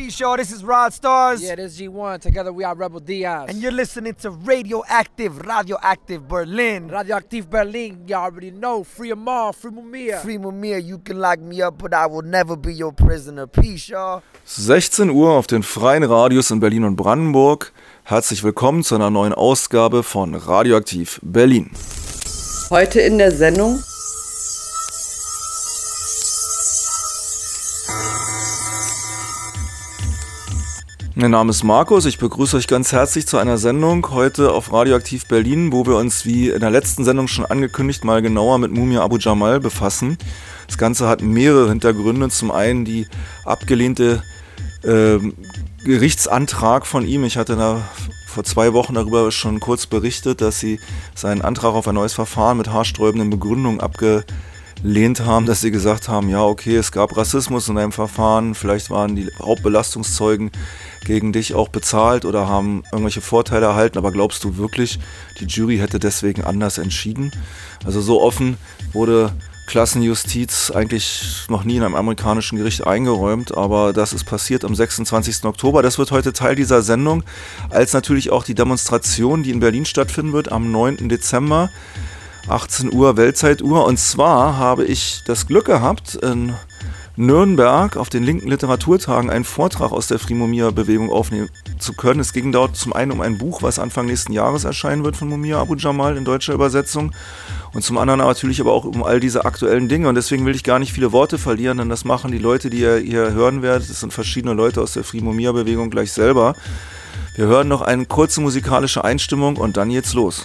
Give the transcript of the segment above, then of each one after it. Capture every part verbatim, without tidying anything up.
Peace, y'all. This is Rod Stars. Yeah, this is G one. Together we are Rebel Diaz. And you're listening to Radioactive, Radioactive Berlin. Radioactive Berlin, you already know. Free Amal, free Mumia. Free Mumia, you can lock me up, but I will never be your prisoner. Peace, y'all. sechzehn Uhr auf den freien Radios in Berlin und Brandenburg. Herzlich willkommen zu einer neuen Ausgabe von Radioaktiv Berlin. Heute in der Sendung Mein Name ist Markus, ich begrüße euch ganz herzlich zu einer Sendung heute auf Radioaktiv Berlin, wo wir uns wie in der letzten Sendung schon angekündigt mal genauer mit Mumia Abu Jamal befassen. Das Ganze hat mehrere Hintergründe. Zum einen die abgelehnte äh, Gerichtsantrag von ihm. Ich hatte da vor zwei Wochen darüber schon kurz berichtet, dass sie seinen Antrag auf ein neues Verfahren mit haarsträubenden Begründungen abgelehnt haben, dass sie gesagt haben, ja okay, es gab Rassismus in einem Verfahren, vielleicht waren die Hauptbelastungszeugen gegen dich auch bezahlt oder haben irgendwelche Vorteile erhalten, aber glaubst du wirklich, die Jury hätte deswegen anders entschieden? Also so offen wurde Klassenjustiz eigentlich noch nie in einem amerikanischen Gericht eingeräumt, aber das ist passiert am sechsundzwanzigsten Oktober. Das wird heute Teil dieser Sendung, als natürlich auch die Demonstration, die in Berlin stattfinden wird am neunten Dezember, achtzehn Uhr Weltzeituhr. Und zwar habe ich das Glück gehabt, in Nürnberg auf den linken Literaturtagen einen Vortrag aus der Free Mumia-Bewegung aufnehmen zu können. Es ging dort zum einen um ein Buch, was Anfang nächsten Jahres erscheinen wird von Mumia Abu Jamal in deutscher Übersetzung und zum anderen natürlich aber auch um all diese aktuellen Dinge und deswegen will ich gar nicht viele Worte verlieren, denn das machen die Leute, die ihr hier hören werdet. Das sind verschiedene Leute aus der Free Mumia-Bewegung gleich selber. Wir hören noch eine kurze musikalische Einstimmung und dann geht's los.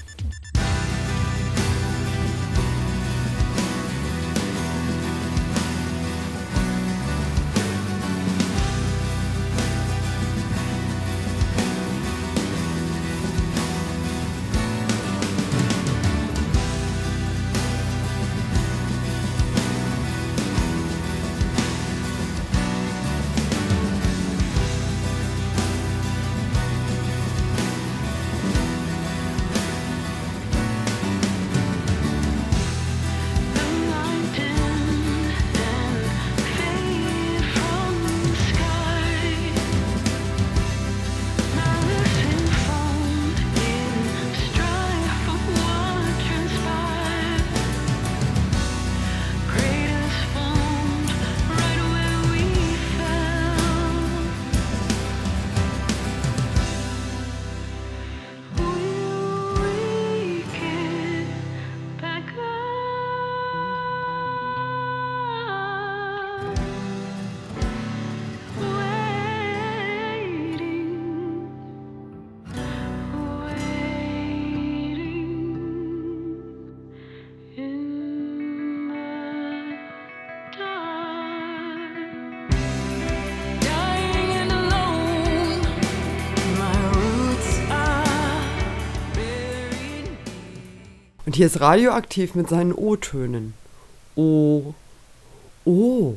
und hier ist Radioaktiv mit seinen O-Tönen. Oh, oh,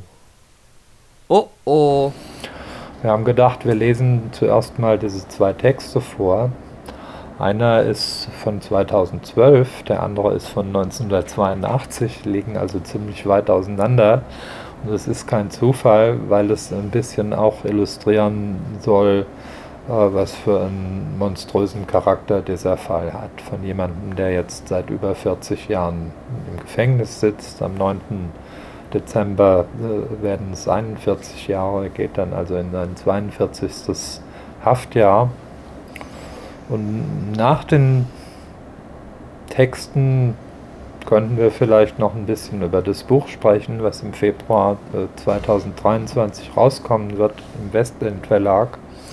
oh, oh. Wir haben gedacht, wir lesen zuerst mal diese zwei Texte vor. Einer ist von zweitausendzwölf, der andere ist von neunzehnhundertzweiundachtzig, liegen also ziemlich weit auseinander. Und es ist kein Zufall, weil es ein bisschen auch illustrieren soll, was für einen monströsen Charakter dieser Fall hat. Von jemandem, der jetzt seit über vierzig Jahren im Gefängnis sitzt. Am neunten Dezember äh, werden es einundvierzig Jahre, geht dann also in sein zweiundvierzigstes Haftjahr. Und nach den Texten könnten wir vielleicht noch ein bisschen über das Buch sprechen, was im Februar äh, zweitausenddreiundzwanzig rauskommen wird im Westend Verlag.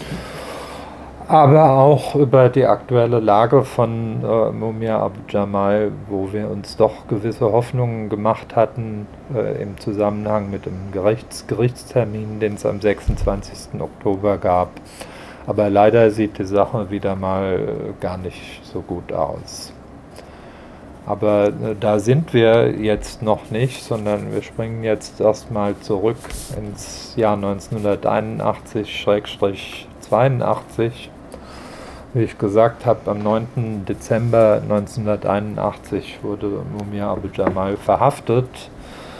Aber auch über die aktuelle Lage von äh, Mumia Abu Jamal, wo wir uns doch gewisse Hoffnungen gemacht hatten äh, im Zusammenhang mit dem Gerichts Gerichtstermin, den es am sechsundzwanzigsten Oktober gab. Aber leider sieht die Sache wieder mal äh, gar nicht so gut aus. Aber äh, da sind wir jetzt noch nicht, sondern wir springen jetzt erstmal zurück ins Jahr neunzehnhunderteinundachtzig zweiundachtzig. Wie ich gesagt habe, am neunten Dezember neunzehnhunderteinundachtzig wurde Mumia Abu Jamal verhaftet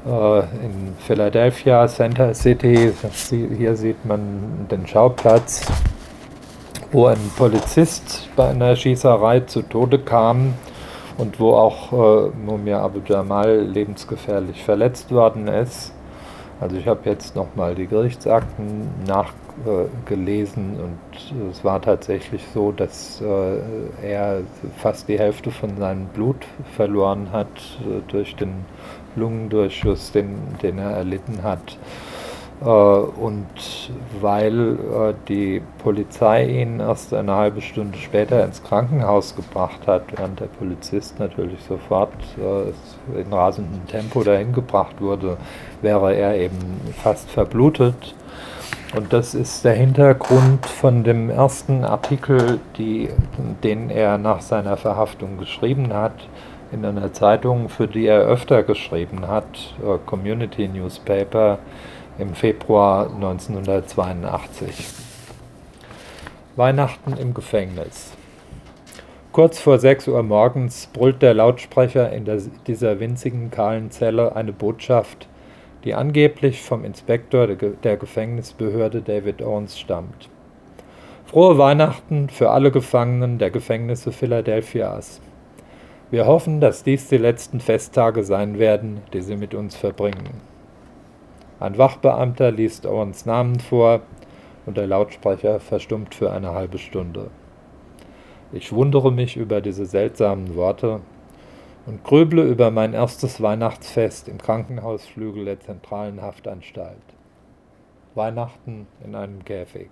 äh, in Philadelphia, Center City. Hier sieht man den Schauplatz, wo ein Polizist bei einer Schießerei zu Tode kam und wo auch äh, Mumia Abu Jamal lebensgefährlich verletzt worden ist. Also ich habe jetzt nochmal die Gerichtsakten nachgelesen äh, und es war tatsächlich so, dass äh, er fast die Hälfte von seinem Blut verloren hat äh, durch den Lungendurchschuss, den, den er erlitten hat. Äh, und weil äh, die Polizei ihn erst eine halbe Stunde später ins Krankenhaus gebracht hat, während der Polizist natürlich sofort äh, in rasendem Tempo dahin gebracht wurde, wäre er eben fast verblutet. Und das ist der Hintergrund von dem ersten Artikel, die, den er nach seiner Verhaftung geschrieben hat, in einer Zeitung, für die er öfter geschrieben hat, äh, Community Newspaper, im Februar neunzehnhundertzweiundachtzig. Weihnachten im Gefängnis. Kurz vor sechs Uhr morgens brüllt der Lautsprecher in der, dieser winzigen kahlen Zelle eine Botschaft, die angeblich vom Inspektor der, der Gefängnisbehörde David Owens stammt. Frohe Weihnachten für alle Gefangenen der Gefängnisse Philadelphias. Wir hoffen, dass dies die letzten Festtage sein werden, die sie mit uns verbringen. Ein Wachbeamter liest Owens Namen vor und der Lautsprecher verstummt für eine halbe Stunde. Ich wundere mich über diese seltsamen Worte und grüble über mein erstes Weihnachtsfest im Krankenhausflügel der zentralen Haftanstalt. Weihnachten in einem Käfig.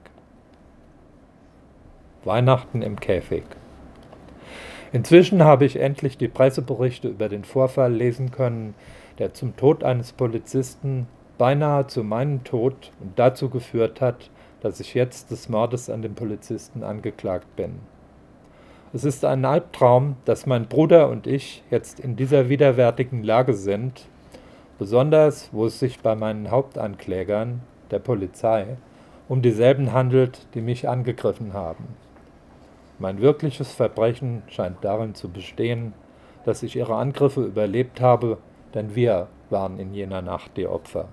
Weihnachten im Käfig. Inzwischen habe ich endlich die Presseberichte über den Vorfall lesen können, der zum Tod eines Polizisten, beinahe zu meinem Tod und dazu geführt hat, dass ich jetzt des Mordes an dem Polizisten angeklagt bin. Es ist ein Albtraum, dass mein Bruder und ich jetzt in dieser widerwärtigen Lage sind, besonders wo es sich bei meinen Hauptanklägern, der Polizei, um dieselben handelt, die mich angegriffen haben. Mein wirkliches Verbrechen scheint darin zu bestehen, dass ich ihre Angriffe überlebt habe, denn wir waren in jener Nacht die Opfer.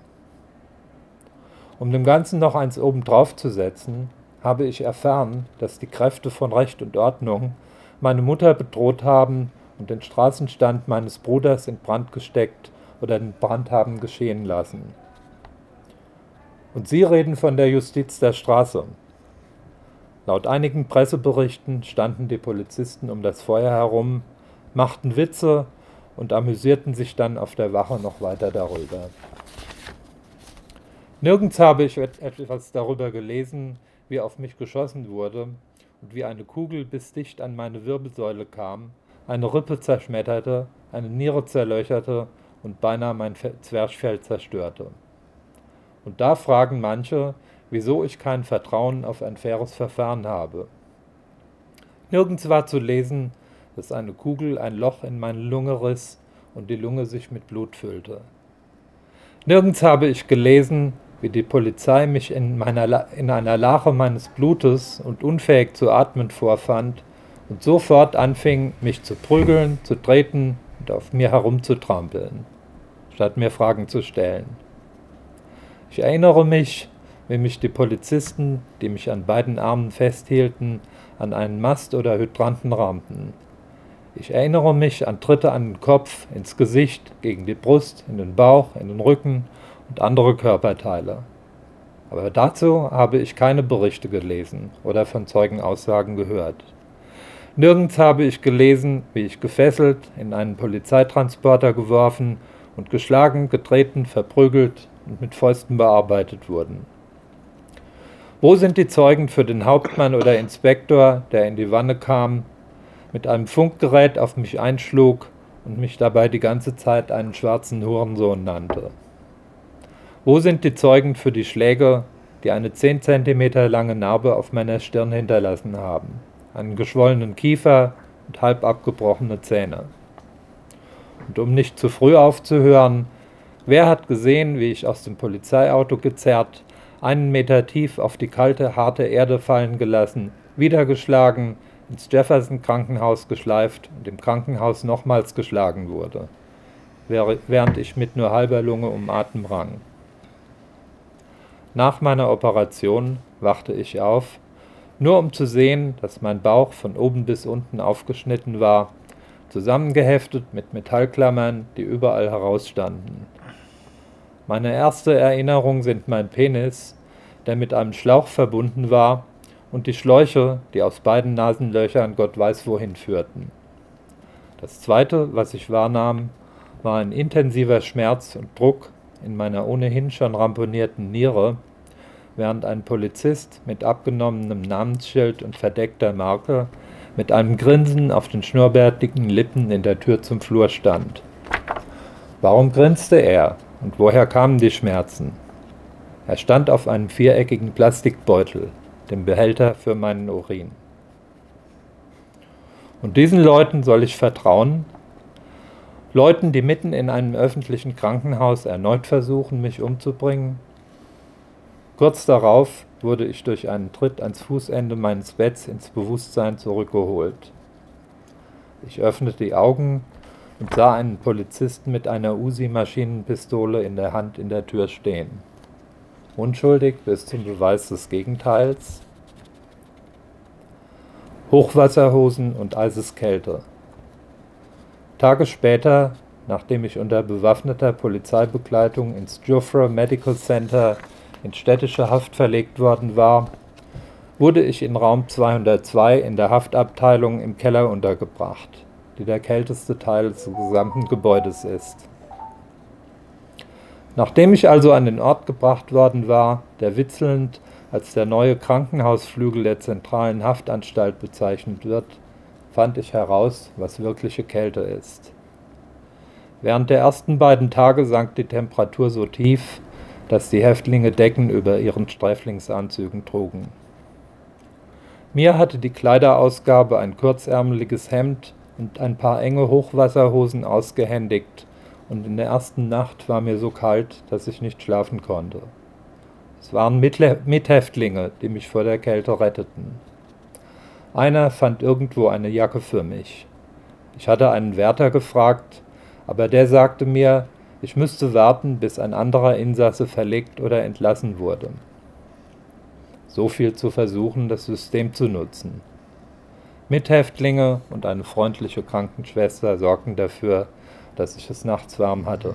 Um dem Ganzen noch eins obendrauf zu setzen, habe ich erfahren, dass die Kräfte von Recht und Ordnung meine Mutter bedroht haben und den Straßenstand meines Bruders in Brand gesteckt oder den Brand haben geschehen lassen. Und Sie reden von der Justiz der Straße. Laut einigen Presseberichten standen die Polizisten um das Feuer herum, machten Witze und amüsierten sich dann auf der Wache noch weiter darüber. Nirgends habe ich etwas darüber gelesen, wie auf mich geschossen wurde und wie eine Kugel bis dicht an meine Wirbelsäule kam, eine Rippe zerschmetterte, eine Niere zerlöcherte und beinahe mein Zwerchfell zerstörte. Und da fragen manche, wieso ich kein Vertrauen auf ein faires Verfahren habe. Nirgends war zu lesen, dass eine Kugel ein Loch in meine Lunge riss und die Lunge sich mit Blut füllte. Nirgends habe ich gelesen, wie die Polizei mich in, meiner, in einer Lache meines Blutes und unfähig zu atmen vorfand und sofort anfing, mich zu prügeln, zu treten und auf mir herumzutrampeln, statt mir Fragen zu stellen. Ich erinnere mich, wie mich die Polizisten, die mich an beiden Armen festhielten, an einen Mast oder Hydranten rammten. Ich erinnere mich an Tritte an den Kopf, ins Gesicht, gegen die Brust, in den Bauch, in den Rücken und andere Körperteile. Aber dazu habe ich keine Berichte gelesen oder von Zeugenaussagen gehört. Nirgends habe ich gelesen, wie ich gefesselt, in einen Polizeitransporter geworfen und geschlagen, getreten, verprügelt und mit Fäusten bearbeitet wurden. Wo sind die Zeugen für den Hauptmann oder Inspektor, der in die Wanne kam, mit einem Funkgerät auf mich einschlug und mich dabei die ganze Zeit einen schwarzen Hurensohn nannte? Wo sind die Zeugen für die Schläge, die eine zehn Zentimeter lange Narbe auf meiner Stirn hinterlassen haben, einen geschwollenen Kiefer und halb abgebrochene Zähne? Und um nicht zu früh aufzuhören, wer hat gesehen, wie ich aus dem Polizeiauto gezerrt, einen Meter tief auf die kalte, harte Erde fallen gelassen, wieder geschlagen, ins Jefferson-Krankenhaus geschleift und im Krankenhaus nochmals geschlagen wurde? während ich mit nur halber Lunge um Atem rang. Nach meiner Operation wachte ich auf, nur um zu sehen, dass mein Bauch von oben bis unten aufgeschnitten war, zusammengeheftet mit Metallklammern, die überall herausstanden. Meine erste Erinnerung sind mein Penis, der mit einem Schlauch verbunden war, und die Schläuche, die aus beiden Nasenlöchern Gott weiß wohin führten. Das zweite, was ich wahrnahm, war ein intensiver Schmerz und Druck in meiner ohnehin schon ramponierten Niere, während ein Polizist mit abgenommenem Namensschild und verdeckter Marke mit einem Grinsen auf den schnurrbärtigen Lippen in der Tür zum Flur stand. Warum grinste er und woher kamen die Schmerzen? Er stand auf einem viereckigen Plastikbeutel, dem Behälter für meinen Urin. Und diesen Leuten soll ich vertrauen? Leuten, die mitten in einem öffentlichen Krankenhaus erneut versuchen, mich umzubringen? Kurz darauf wurde ich durch einen Tritt ans Fußende meines Betts ins Bewusstsein zurückgeholt. Ich öffnete die Augen und sah einen Polizisten mit einer Uzi-Maschinenpistole in der Hand in der Tür stehen. Unschuldig bis zum Beweis des Gegenteils. Hochwasserhosen und Eiseskälte. Tage später, nachdem ich unter bewaffneter Polizeibegleitung ins Jufre Medical Center in städtische Haft verlegt worden war, wurde ich in Raum zweihundertzwei in der Haftabteilung im Keller untergebracht, die der kälteste Teil des gesamten Gebäudes ist. Nachdem ich also an den Ort gebracht worden war, der witzelnd als der neue Krankenhausflügel der zentralen Haftanstalt bezeichnet wird, fand ich heraus, was wirkliche Kälte ist. Während der ersten beiden Tage sank die Temperatur so tief, dass die Häftlinge Decken über ihren Sträflingsanzügen trugen. Mir hatte die Kleiderausgabe ein kurzärmeliges Hemd und ein paar enge Hochwasserhosen ausgehändigt, und in der ersten Nacht war mir so kalt, dass ich nicht schlafen konnte. Es waren Mithäftlinge, die mich vor der Kälte retteten. Einer fand irgendwo eine Jacke für mich. Ich hatte einen Wärter gefragt, aber der sagte mir, ich müsste warten, bis ein anderer Insasse verlegt oder entlassen wurde. So viel zu versuchen, das System zu nutzen. Mithäftlinge und eine freundliche Krankenschwester sorgten dafür, dass ich es nachts warm hatte.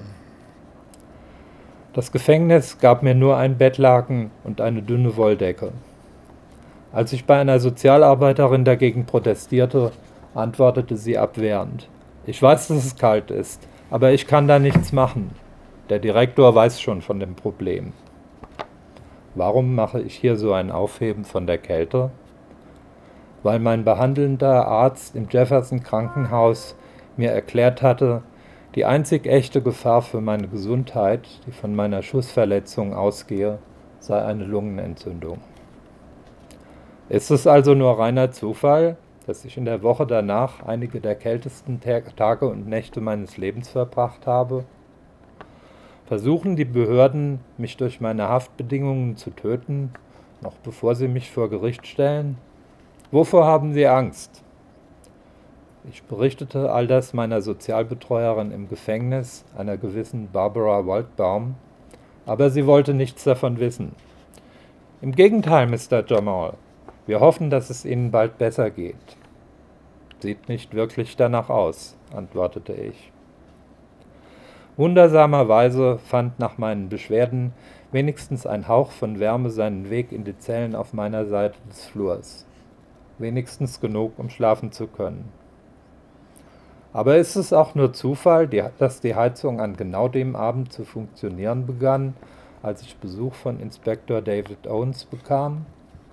Das Gefängnis gab mir nur ein Bettlaken und eine dünne Wolldecke. Als ich bei einer Sozialarbeiterin dagegen protestierte, antwortete sie abwehrend: Ich weiß, dass es kalt ist, aber ich kann da nichts machen. Der Direktor weiß schon von dem Problem. Warum mache ich hier so ein Aufheben von der Kälte? Weil mein behandelnder Arzt im Jefferson Krankenhaus mir erklärt hatte, die einzig echte Gefahr für meine Gesundheit, die von meiner Schussverletzung ausgehe, sei eine Lungenentzündung. Ist es also nur reiner Zufall, dass ich in der Woche danach einige der kältesten Tage und Nächte meines Lebens verbracht habe? Versuchen die Behörden, mich durch meine Haftbedingungen zu töten, noch bevor sie mich vor Gericht stellen? Wovor haben sie Angst? Ich berichtete all das meiner Sozialbetreuerin im Gefängnis, einer gewissen Barbara Waldbaum, aber sie wollte nichts davon wissen. Im Gegenteil, Mister Jamal, wir hoffen, dass es Ihnen bald besser geht. Sieht nicht wirklich danach aus, antwortete ich. Wundersamerweise fand nach meinen Beschwerden wenigstens ein Hauch von Wärme seinen Weg in die Zellen auf meiner Seite des Flurs. Wenigstens genug, um schlafen zu können. Aber ist es auch nur Zufall, dass die Heizung an genau dem Abend zu funktionieren begann, als ich Besuch von Inspektor David Owens bekam?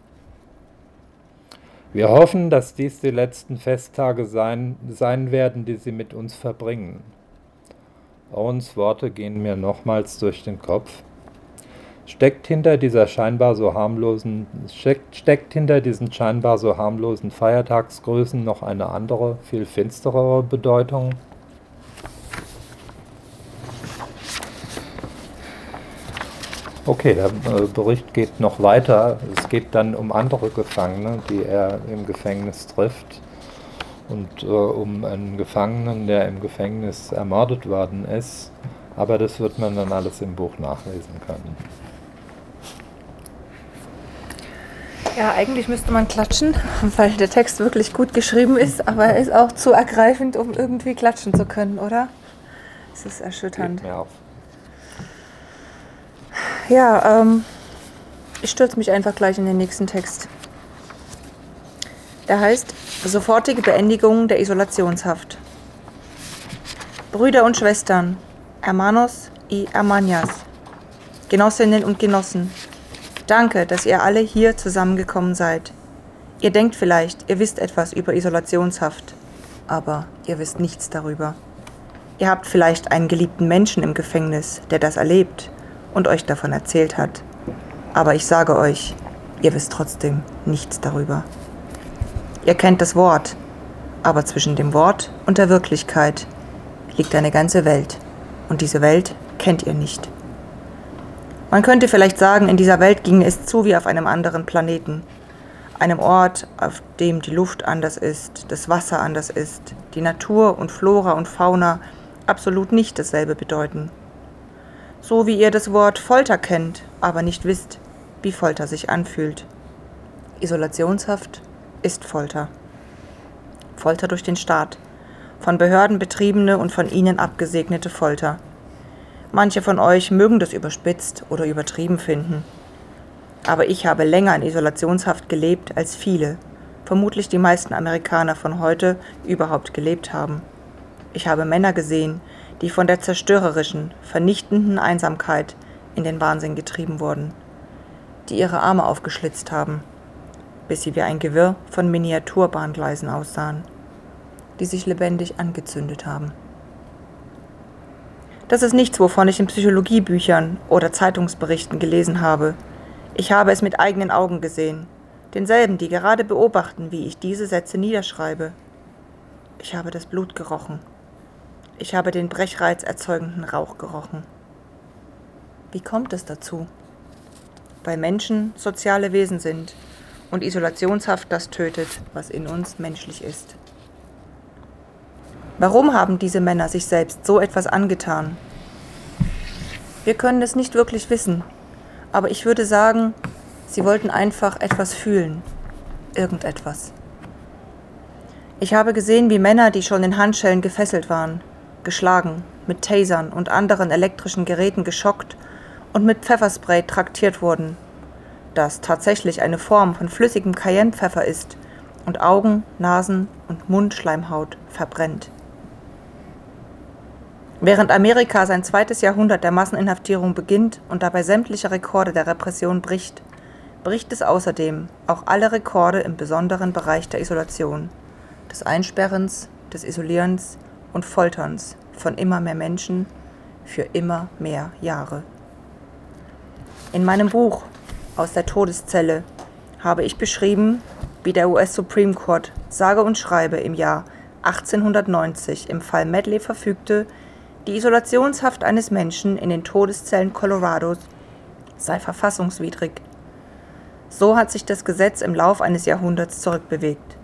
Wir hoffen, dass dies die letzten Festtage sein, sein werden, die Sie mit uns verbringen. Owens Worte gehen mir nochmals durch den Kopf. Steckt hinter dieser scheinbar so harmlosen, steckt, steckt hinter diesen scheinbar so harmlosen Feiertagsgrößen noch eine andere, viel finsterere Bedeutung? Okay, der Bericht geht noch weiter. Es geht dann um andere Gefangene, die er im Gefängnis trifft. und äh, um einen Gefangenen, der im Gefängnis ermordet worden ist. Aber das wird man dann alles im Buch nachlesen können. Ja, eigentlich müsste man klatschen, weil der Text wirklich gut geschrieben ist, aber er ist auch zu ergreifend, um irgendwie klatschen zu können, oder? Es ist erschütternd. Geht mir auf. Ja, ähm, ich stürze mich einfach gleich in den nächsten Text. Der heißt Sofortige Beendigung der Isolationshaft. Brüder und Schwestern, Hermanos y Hermanas, Genossinnen und Genossen, danke, dass ihr alle hier zusammengekommen seid. Ihr denkt vielleicht, ihr wisst etwas über Isolationshaft, aber ihr wisst nichts darüber. Ihr habt vielleicht einen geliebten Menschen im Gefängnis, der das erlebt und euch davon erzählt hat. Aber ich sage euch, ihr wisst trotzdem nichts darüber. Ihr kennt das Wort, aber zwischen dem Wort und der Wirklichkeit liegt eine ganze Welt. Und diese Welt kennt ihr nicht. Man könnte vielleicht sagen, in dieser Welt ginge es zu wie auf einem anderen Planeten. Einem Ort, auf dem die Luft anders ist, das Wasser anders ist, die Natur und Flora und Fauna absolut nicht dasselbe bedeuten. So wie ihr das Wort Folter kennt, aber nicht wisst, wie Folter sich anfühlt. Isolationshaft ist Folter. Folter durch den Staat, von Behörden betriebene und von ihnen abgesegnete Folter. Manche von euch mögen das überspitzt oder übertrieben finden. Aber ich habe länger in Isolationshaft gelebt als viele, vermutlich die meisten Amerikaner von heute, überhaupt gelebt haben. Ich habe Männer gesehen, die von der zerstörerischen, vernichtenden Einsamkeit in den Wahnsinn getrieben wurden, die ihre Arme aufgeschlitzt haben, bis sie wie ein Gewirr von Miniaturbahngleisen aussahen, die sich lebendig angezündet haben. Das ist nichts, wovon ich in Psychologiebüchern oder Zeitungsberichten gelesen habe. Ich habe es mit eigenen Augen gesehen, denselben, die gerade beobachten, wie ich diese Sätze niederschreibe. Ich habe das Blut gerochen. Ich habe den Brechreiz erzeugenden Rauch gerochen. Wie kommt es dazu? Weil Menschen soziale Wesen sind und Isolationshaft das tötet, was in uns menschlich ist. Warum haben diese Männer sich selbst so etwas angetan? Wir können es nicht wirklich wissen, aber ich würde sagen, sie wollten einfach etwas fühlen, irgendetwas. Ich habe gesehen, wie Männer, die schon in Handschellen gefesselt waren, geschlagen, mit Tasern und anderen elektrischen Geräten geschockt und mit Pfefferspray traktiert wurden, das tatsächlich eine Form von flüssigem Cayennepfeffer ist und Augen, Nasen und Mundschleimhaut verbrennt. Während Amerika sein zweites Jahrhundert der Masseninhaftierung beginnt und dabei sämtliche Rekorde der Repression bricht, bricht es außerdem auch alle Rekorde im besonderen Bereich der Isolation, des Einsperrens, des Isolierens und Folterns von immer mehr Menschen für immer mehr Jahre. In meinem Buch Aus der Todeszelle habe ich beschrieben, wie der U S Supreme Court sage und schreibe im Jahr achtzehnhundertneunzig im Fall Medley verfügte, die Isolationshaft eines Menschen in den Todeszellen Colorados sei verfassungswidrig. So hat sich das Gesetz im Lauf eines Jahrhunderts zurückbewegt.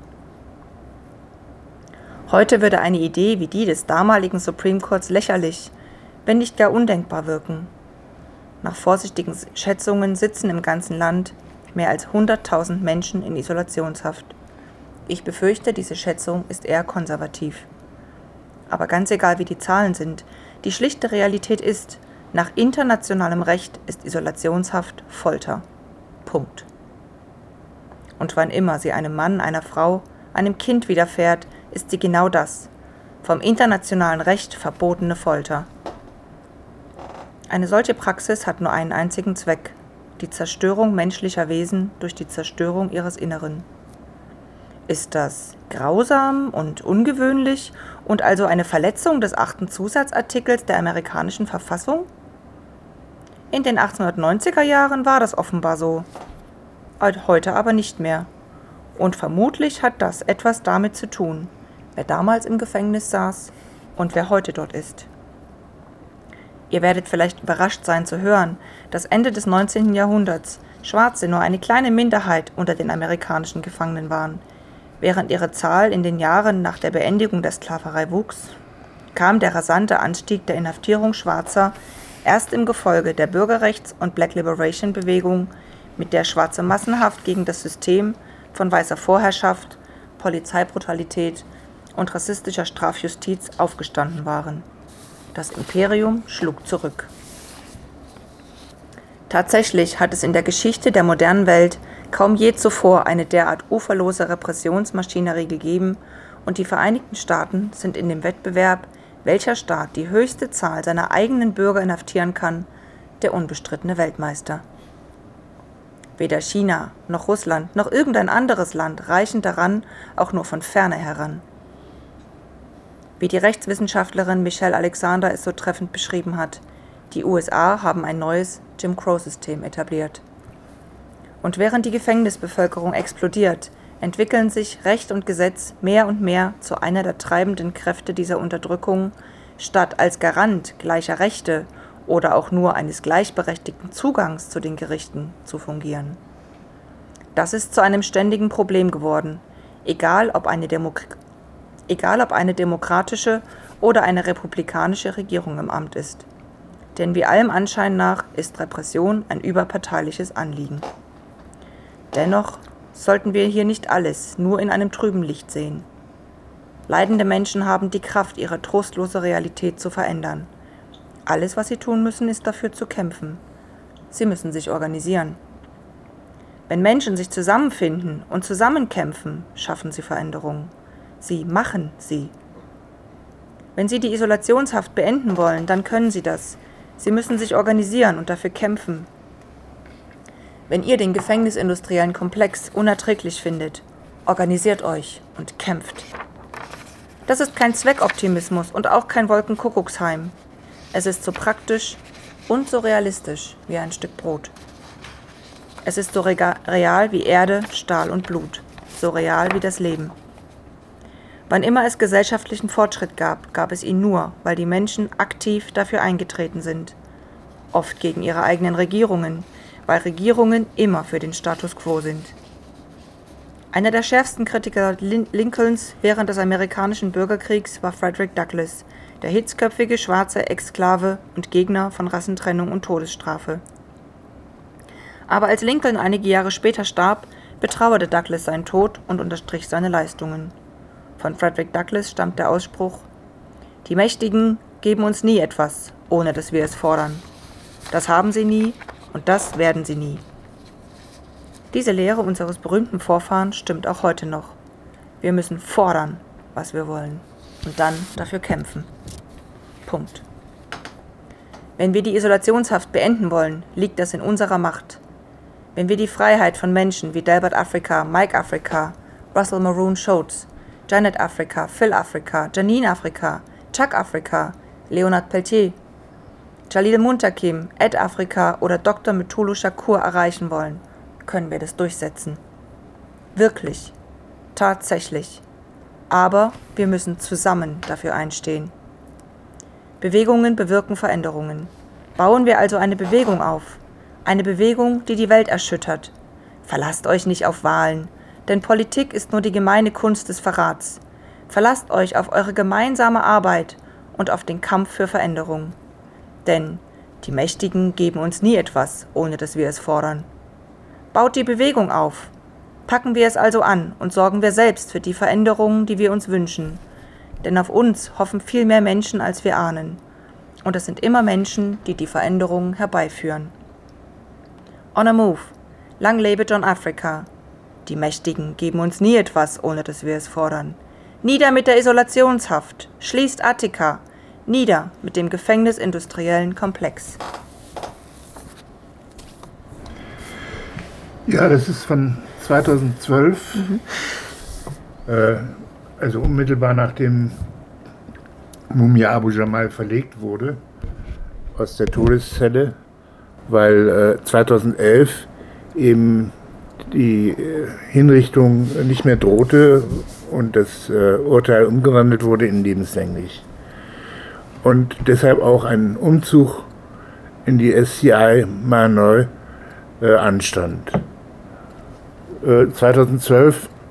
Heute würde eine Idee wie die des damaligen Supreme Courts lächerlich, wenn nicht gar undenkbar wirken. Nach vorsichtigen Schätzungen sitzen im ganzen Land mehr als hunderttausend Menschen in Isolationshaft. Ich befürchte, diese Schätzung ist eher konservativ. Aber ganz egal, wie die Zahlen sind, die schlichte Realität ist, nach internationalem Recht ist Isolationshaft Folter. Punkt. Und wann immer sie einem Mann, einer Frau, einem Kind widerfährt, ist sie genau das, vom internationalen Recht verbotene Folter. Eine solche Praxis hat nur einen einzigen Zweck: die Zerstörung menschlicher Wesen durch die Zerstörung ihres Inneren. Ist das grausam und ungewöhnlich und also eine Verletzung des achten Zusatzartikels der amerikanischen Verfassung? In den achtzehnhundertneunziger Jahren war das offenbar so, heute aber nicht mehr. Und vermutlich hat das etwas damit zu tun, wer damals im Gefängnis saß und wer heute dort ist. Ihr werdet vielleicht überrascht sein zu hören, dass Ende des neunzehnten Jahrhunderts Schwarze nur eine kleine Minderheit unter den amerikanischen Gefangenen waren, Während ihre Zahl in den Jahren nach der Beendigung der Sklaverei wuchs, kam der rasante Anstieg der Inhaftierung Schwarzer erst im Gefolge der Bürgerrechts- und Black Liberation-Bewegung, mit der Schwarze massenhaft gegen das System von weißer Vorherrschaft, Polizeibrutalität und rassistischer Strafjustiz aufgestanden waren. Das Imperium schlug zurück. Tatsächlich hat es in der Geschichte der modernen Welt kaum je zuvor eine derart uferlose Repressionsmaschinerie gegeben, und die Vereinigten Staaten sind in dem Wettbewerb, welcher Staat die höchste Zahl seiner eigenen Bürger inhaftieren kann, der unbestrittene Weltmeister. Weder China noch Russland noch irgendein anderes Land reichen daran auch nur von ferne heran. Wie die Rechtswissenschaftlerin Michelle Alexander es so treffend beschrieben hat, die U S A haben ein neues Jim Crow-System etabliert. Und während die Gefängnisbevölkerung explodiert, entwickeln sich Recht und Gesetz mehr und mehr zu einer der treibenden Kräfte dieser Unterdrückung, statt als Garant gleicher Rechte oder auch nur eines gleichberechtigten Zugangs zu den Gerichten zu fungieren. Das ist zu einem ständigen Problem geworden, egal ob eine, Demok- egal ob eine demokratische oder eine republikanische Regierung im Amt ist. Denn wie allem Anschein nach ist Repression ein überparteiliches Anliegen. Dennoch sollten wir hier nicht alles nur in einem trüben Licht sehen. Leidende Menschen haben die Kraft, ihre trostlose Realität zu verändern. Alles, was sie tun müssen, ist dafür zu kämpfen. Sie müssen sich organisieren. Wenn Menschen sich zusammenfinden und zusammenkämpfen, schaffen sie Veränderungen. Sie machen sie. Wenn sie die Isolationshaft beenden wollen, dann können sie das. Sie müssen sich organisieren und dafür kämpfen. Wenn ihr den gefängnisindustriellen Komplex unerträglich findet, organisiert euch und kämpft. Das ist kein Zweckoptimismus und auch kein Wolkenkuckucksheim. Es ist so praktisch und so realistisch wie ein Stück Brot. Es ist so rega- real wie Erde, Stahl und Blut, so real wie das Leben. Wann immer es gesellschaftlichen Fortschritt gab, gab es ihn nur, weil die Menschen aktiv dafür eingetreten sind. Oft gegen ihre eigenen Regierungen, weil Regierungen immer für den Status quo sind. Einer der schärfsten Kritiker Lin- Lincolns während des amerikanischen Bürgerkriegs war Frederick Douglass, der hitzköpfige schwarze Exklave und Gegner von Rassentrennung und Todesstrafe. Aber als Lincoln einige Jahre später starb, betrauerte Douglass seinen Tod und unterstrich seine Leistungen. Von Frederick Douglass stammt der Ausspruch: Die Mächtigen geben uns nie etwas, ohne dass wir es fordern. Das haben sie nie und das werden sie nie. Diese Lehre unseres berühmten Vorfahren stimmt auch heute noch. Wir müssen fordern, was wir wollen, und dann dafür kämpfen. Punkt. Wenn wir die Isolationshaft beenden wollen, liegt das in unserer Macht. Wenn wir die Freiheit von Menschen wie Delbert Africa, Mike Africa, Russell Maroon Shoatz, Janet Africa, Phil Africa, Janine Africa, Chuck Africa, Leonard Peltier, Jalil Muntakim, Ed Africa oder Doktor Mutulu Shakur erreichen wollen, können wir das durchsetzen. Wirklich. Tatsächlich. Aber wir müssen zusammen dafür einstehen. Bewegungen bewirken Veränderungen. Bauen wir also eine Bewegung auf. Eine Bewegung, die die Welt erschüttert. Verlasst euch nicht auf Wahlen, denn Politik ist nur die gemeine Kunst des Verrats. Verlasst euch auf eure gemeinsame Arbeit und auf den Kampf für Veränderung. Denn die Mächtigen geben uns nie etwas, ohne dass wir es fordern. Baut die Bewegung auf. Packen wir es also an und sorgen wir selbst für die Veränderungen, die wir uns wünschen. Denn auf uns hoffen viel mehr Menschen, als wir ahnen. Und es sind immer Menschen, die die Veränderungen herbeiführen. On a move. Lang lebe John Africa. Die Mächtigen geben uns nie etwas, ohne dass wir es fordern. Nieder mit der Isolationshaft. Schließt Attika. Nieder mit dem gefängnisindustriellen Komplex. Ja, das ist von zweitausendzwölf, Mhm. äh, also unmittelbar nachdem Mumia Abu Jamal verlegt wurde aus der Todeszelle, weil äh, zweitausendelf eben die äh, Hinrichtung nicht mehr drohte und das äh, Urteil umgewandelt wurde in lebenslänglich. Und deshalb auch ein Umzug in die S C I Mahanoy äh, anstand. Äh, zweitausendzwölf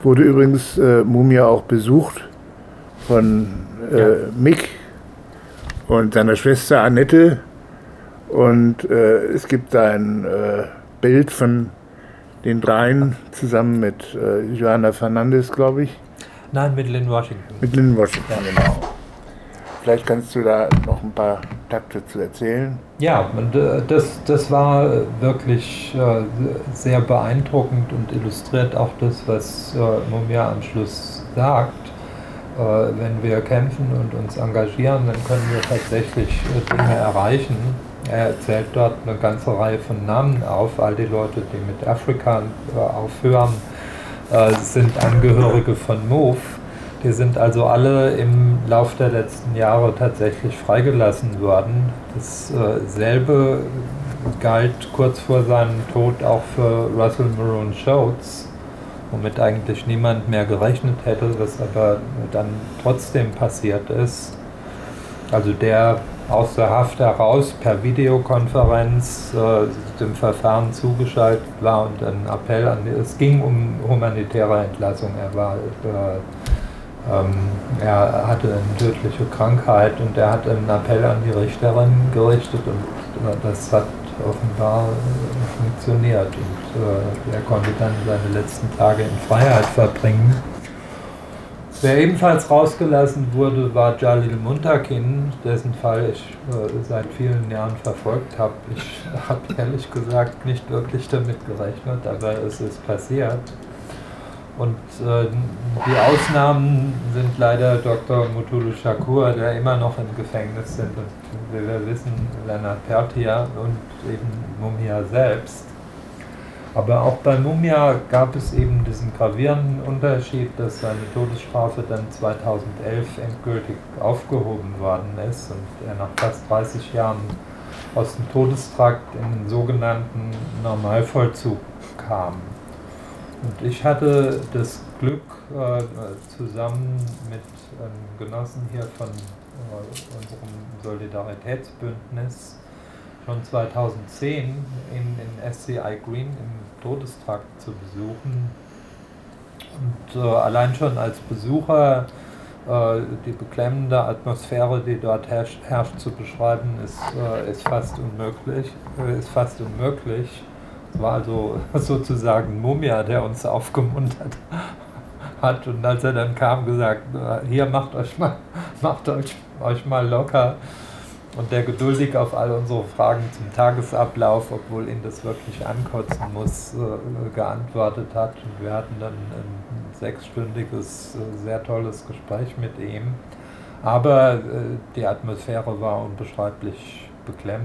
wurde übrigens äh, Mumia auch besucht von äh, ja. Mick und seiner Schwester Annette. Und äh, es gibt da ein äh, Bild von den dreien zusammen mit äh, Johanna Fernandes, glaube ich. Nein, mit Lynn Washington. Mit Lynn Washington, ja. Genau. Vielleicht kannst du da noch ein paar Takte zu erzählen. Ja, und äh, das, das war wirklich äh, sehr beeindruckend und illustriert auch das, was äh, Mumia am Schluss sagt. Äh, wenn wir kämpfen und uns engagieren, dann können wir tatsächlich äh, Dinge erreichen. Er zählt dort eine ganze Reihe von Namen auf. All die Leute, die mit Afrika äh, aufhören, äh, sind Angehörige von Move. Die sind also alle im Lauf der letzten Jahre tatsächlich freigelassen worden. Dasselbe galt kurz vor seinem Tod auch für Russell Maroon Shoatz, womit eigentlich niemand mehr gerechnet hätte, was aber dann trotzdem passiert ist. Also der aus der Haft heraus per Videokonferenz äh, dem Verfahren zugeschaltet war und einen Appell an die, es ging um humanitäre Entlassung. Er war äh, ähm, er hatte eine tödliche Krankheit und er hat einen Appell an die Richterin gerichtet und äh, das hat offenbar äh, funktioniert und äh, er konnte dann seine letzten Tage in Freiheit verbringen. Wer ebenfalls rausgelassen wurde, war Jalil Muntakin, dessen Fall ich äh, seit vielen Jahren verfolgt habe. Ich habe ehrlich gesagt nicht wirklich damit gerechnet, aber es ist passiert. Und äh, die Ausnahmen sind leider Doktor Mutulu Shakur, der immer noch im Gefängnis sind, und wie wir wissen, Lennart Pertia und eben Mumia selbst. Aber auch bei Mumia gab es eben diesen gravierenden Unterschied, dass seine Todesstrafe dann zweitausendelf endgültig aufgehoben worden ist und er nach fast dreißig Jahren aus dem Todestrakt in den sogenannten Normalvollzug kam. Und ich hatte das Glück, äh, zusammen mit einem Genossen hier von äh, unserem Solidaritätsbündnis schon zweitausendzehn in, in S C I Green im Todestrakt zu besuchen. Und äh, allein schon als Besucher äh, die beklemmende Atmosphäre, die dort herrscht, herrscht zu beschreiben, ist, äh, ist fast unmöglich. Äh, ist fast unmöglich. Es war also sozusagen Mumia, der uns aufgemuntert hat. Und als er dann kam, gesagt, hier macht euch mal, macht euch, euch mal locker. Und der geduldig auf all unsere Fragen zum Tagesablauf, obwohl ihn das wirklich ankotzen muss, äh, geantwortet hat. Und wir hatten dann ein sechsstündiges, äh, sehr tolles Gespräch mit ihm. Aber äh, die Atmosphäre war unbeschreiblich beklemmend.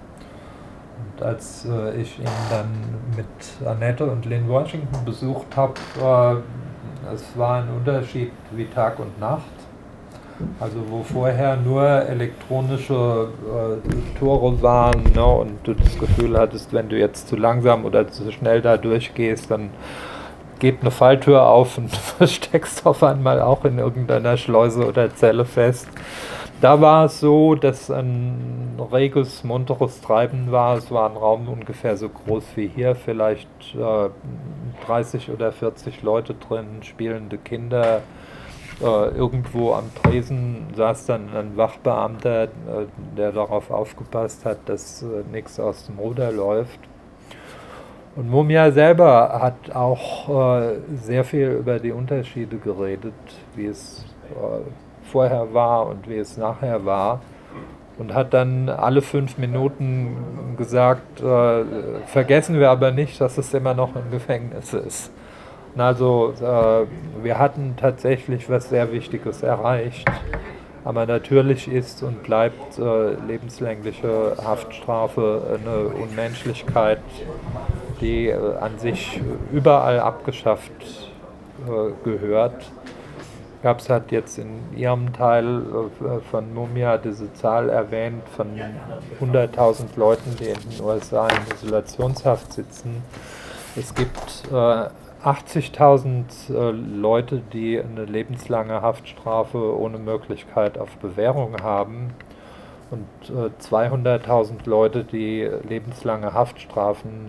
Und als äh, ich ihn dann mit Annette und Lynn Washington besucht habe, äh, es war ein Unterschied wie Tag und Nacht. Also wo vorher nur elektronische äh, Tore waren, ne, und du das Gefühl hattest, wenn du jetzt zu langsam oder zu schnell da durchgehst, dann geht eine Falltür auf und du steckst auf einmal auch in irgendeiner Schleuse oder Zelle fest. Da war es so, dass ein reges, munteres Treiben war. Es war ein Raum ungefähr so groß wie hier, vielleicht äh, dreißig oder vierzig Leute drin, spielende Kinder. Äh, irgendwo am Tresen saß dann ein Wachbeamter, äh, der darauf aufgepasst hat, dass äh, nichts aus dem Ruder läuft. Und Mumia selber hat auch äh, sehr viel über die Unterschiede geredet, wie es äh, vorher war und wie es nachher war. Und hat dann alle fünf Minuten gesagt, äh, vergessen wir aber nicht, dass es immer noch ein Gefängnis ist. Also äh, wir hatten tatsächlich was sehr Wichtiges erreicht, aber natürlich ist und bleibt äh, lebenslängliche Haftstrafe eine Unmenschlichkeit, die äh, an sich überall abgeschafft äh, gehört. Gab's hat jetzt in Ihrem Teil äh, von Mumia diese Zahl erwähnt von hunderttausend Leuten, die in den U S A in Isolationshaft sitzen. Es gibt äh, achtzigtausend äh, Leute, die eine lebenslange Haftstrafe ohne Möglichkeit auf Bewährung haben und äh, zweihunderttausend Leute, die lebenslange Haftstrafen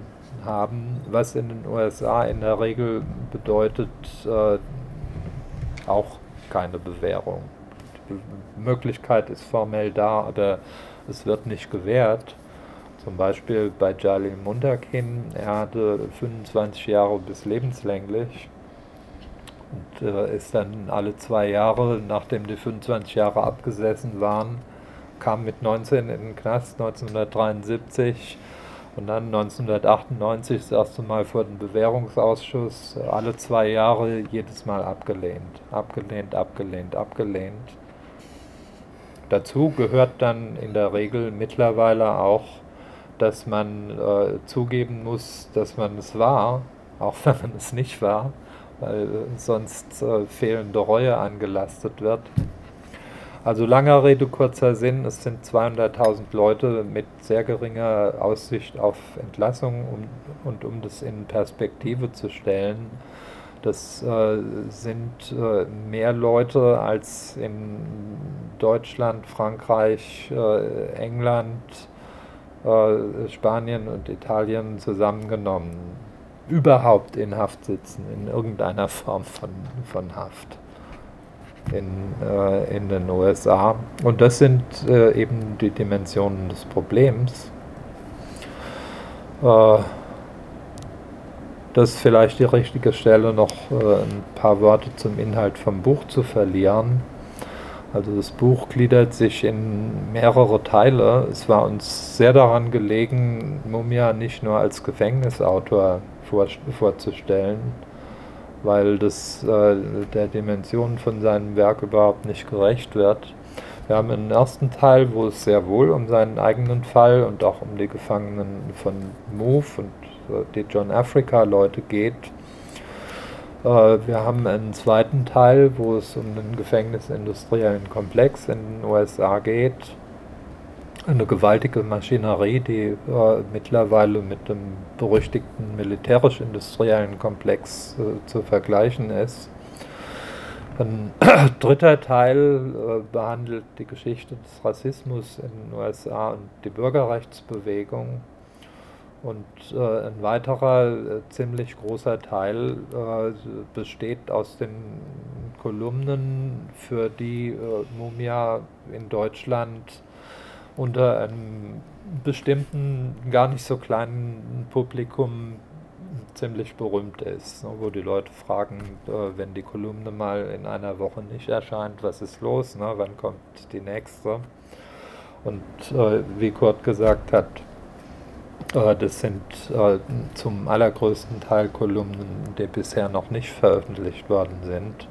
haben, was in den U S A in der Regel bedeutet, äh, auch keine Bewährung. Die Möglichkeit ist formell da, aber es wird nicht gewährt. Zum Beispiel bei Jalil Muntakin, er hatte fünfundzwanzig Jahre bis lebenslänglich und äh, ist dann alle zwei Jahre, nachdem die fünfundzwanzig Jahre abgesessen waren, kam mit neunzehn in den Knast neunzehnhundertdreiundsiebzig und dann neunzehnhundertachtundneunzig das erste Mal vor den Bewährungsausschuss, alle zwei Jahre jedes Mal abgelehnt, abgelehnt, abgelehnt, abgelehnt. Dazu gehört dann in der Regel mittlerweile auch, dass man äh, zugeben muss, dass man es war, auch wenn man es nicht war, weil äh, sonst äh, fehlende Reue angelastet wird. Also langer Rede, kurzer Sinn, es sind zweihunderttausend Leute mit sehr geringer Aussicht auf Entlassung um, und um das in Perspektive zu stellen, das äh, sind äh, mehr Leute als in Deutschland, Frankreich, äh, England, äh, Spanien und Italien zusammengenommen überhaupt in Haft sitzen, in irgendeiner Form von, von Haft in, äh, in den U S A. Und das sind äh, eben die Dimensionen des Problems. Äh, Das ist vielleicht die richtige Stelle, noch äh, ein paar Worte zum Inhalt vom Buch zu verlieren. Also das Buch gliedert sich in mehrere Teile. Es war uns sehr daran gelegen, Mumia nicht nur als Gefängnisautor vor, vorzustellen, weil das äh, der Dimension von seinem Werk überhaupt nicht gerecht wird. Wir haben einen ersten Teil, wo es sehr wohl um seinen eigenen Fall und auch um die Gefangenen von MOVE und die John Africa-Leute geht. Wir haben einen zweiten Teil, wo es um den gefängnisindustriellen Komplex in den U S A geht. Eine gewaltige Maschinerie, die äh, mittlerweile mit dem berüchtigten militärisch-industriellen Komplex äh, zu vergleichen ist. Ein dritter Teil äh, behandelt die Geschichte des Rassismus in den U S A und die Bürgerrechtsbewegung. Und äh, ein weiterer äh, ziemlich großer Teil äh, besteht aus den Kolumnen, für die äh, Mumia in Deutschland unter einem bestimmten, gar nicht so kleinen Publikum ziemlich berühmt ist, ne, wo die Leute fragen, äh, wenn die Kolumne mal in einer Woche nicht erscheint, was ist los, ne, wann kommt die nächste? Und äh, wie Kurt gesagt hat, das sind äh, zum allergrößten Teil Kolumnen, die bisher noch nicht veröffentlicht worden sind.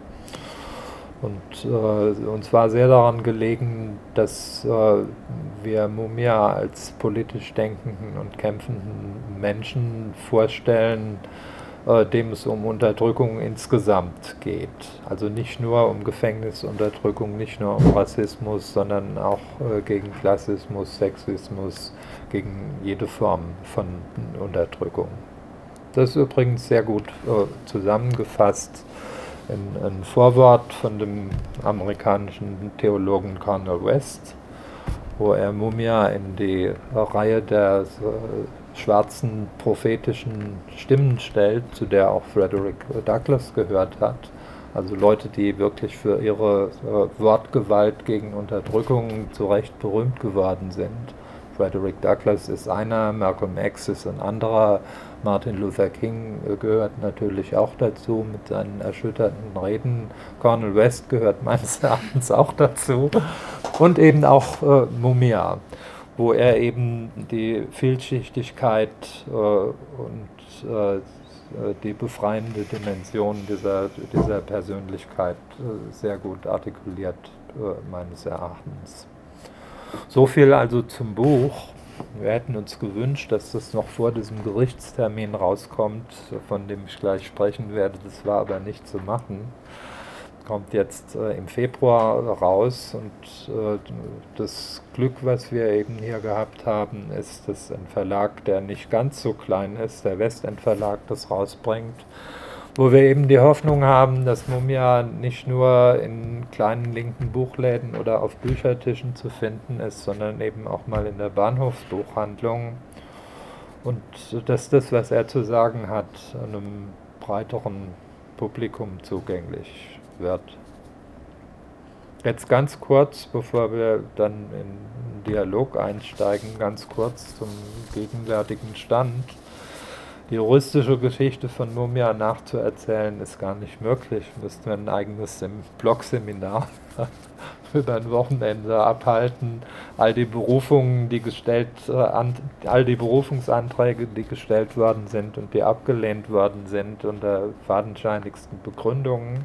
Und äh, uns war sehr daran gelegen, dass äh, wir Mumia als politisch denkenden und kämpfenden Menschen vorstellen, äh, dem es um Unterdrückung insgesamt geht. Also nicht nur um Gefängnisunterdrückung, nicht nur um Rassismus, sondern auch äh, gegen Klassismus, Sexismus, gegen jede Form von Unterdrückung. Das ist übrigens sehr gut äh, zusammengefasst in ein Vorwort von dem amerikanischen Theologen Cornel West, wo er Mumia in die Reihe der äh, schwarzen prophetischen Stimmen stellt, zu der auch Frederick Douglass gehört hat. Also Leute, die wirklich für ihre äh, Wortgewalt gegen Unterdrückung zu Recht berühmt geworden sind. Frederick Douglass ist einer, Malcolm X ist ein anderer, Martin Luther King gehört natürlich auch dazu mit seinen erschütternden Reden. Cornel West gehört meines Erachtens auch dazu. Und eben auch äh, Mumia, wo er eben die Vielschichtigkeit äh, und äh, die befreiende Dimension dieser, dieser Persönlichkeit äh, sehr gut artikuliert, äh, meines Erachtens. So viel also zum Buch. Wir hätten uns gewünscht, dass das noch vor diesem Gerichtstermin rauskommt, von dem ich gleich sprechen werde. Das war aber nicht zu machen. Kommt jetzt äh, im Februar raus und äh, das Glück, was wir eben hier gehabt haben, ist, dass ein Verlag, der nicht ganz so klein ist, der Westend Verlag, das rausbringt, wo wir eben die Hoffnung haben, dass Mumia nicht nur in kleinen linken Buchläden oder auf Büchertischen zu finden ist, sondern eben auch mal in der Bahnhofsbuchhandlung. und dass das, was er zu sagen hat, einem breiteren Publikum zugänglich wird. Jetzt ganz kurz, bevor wir dann in einen Dialog einsteigen, ganz kurz zum gegenwärtigen Stand. Die juristische Geschichte von Mumia nachzuerzählen ist gar nicht möglich. Müssten wir ein eigenes Blog-Seminar über ein Wochenende abhalten. All die Berufungen, die gestellt, äh, an, all die Berufungsanträge, die gestellt worden sind und die abgelehnt worden sind, unter fadenscheinigsten Begründungen.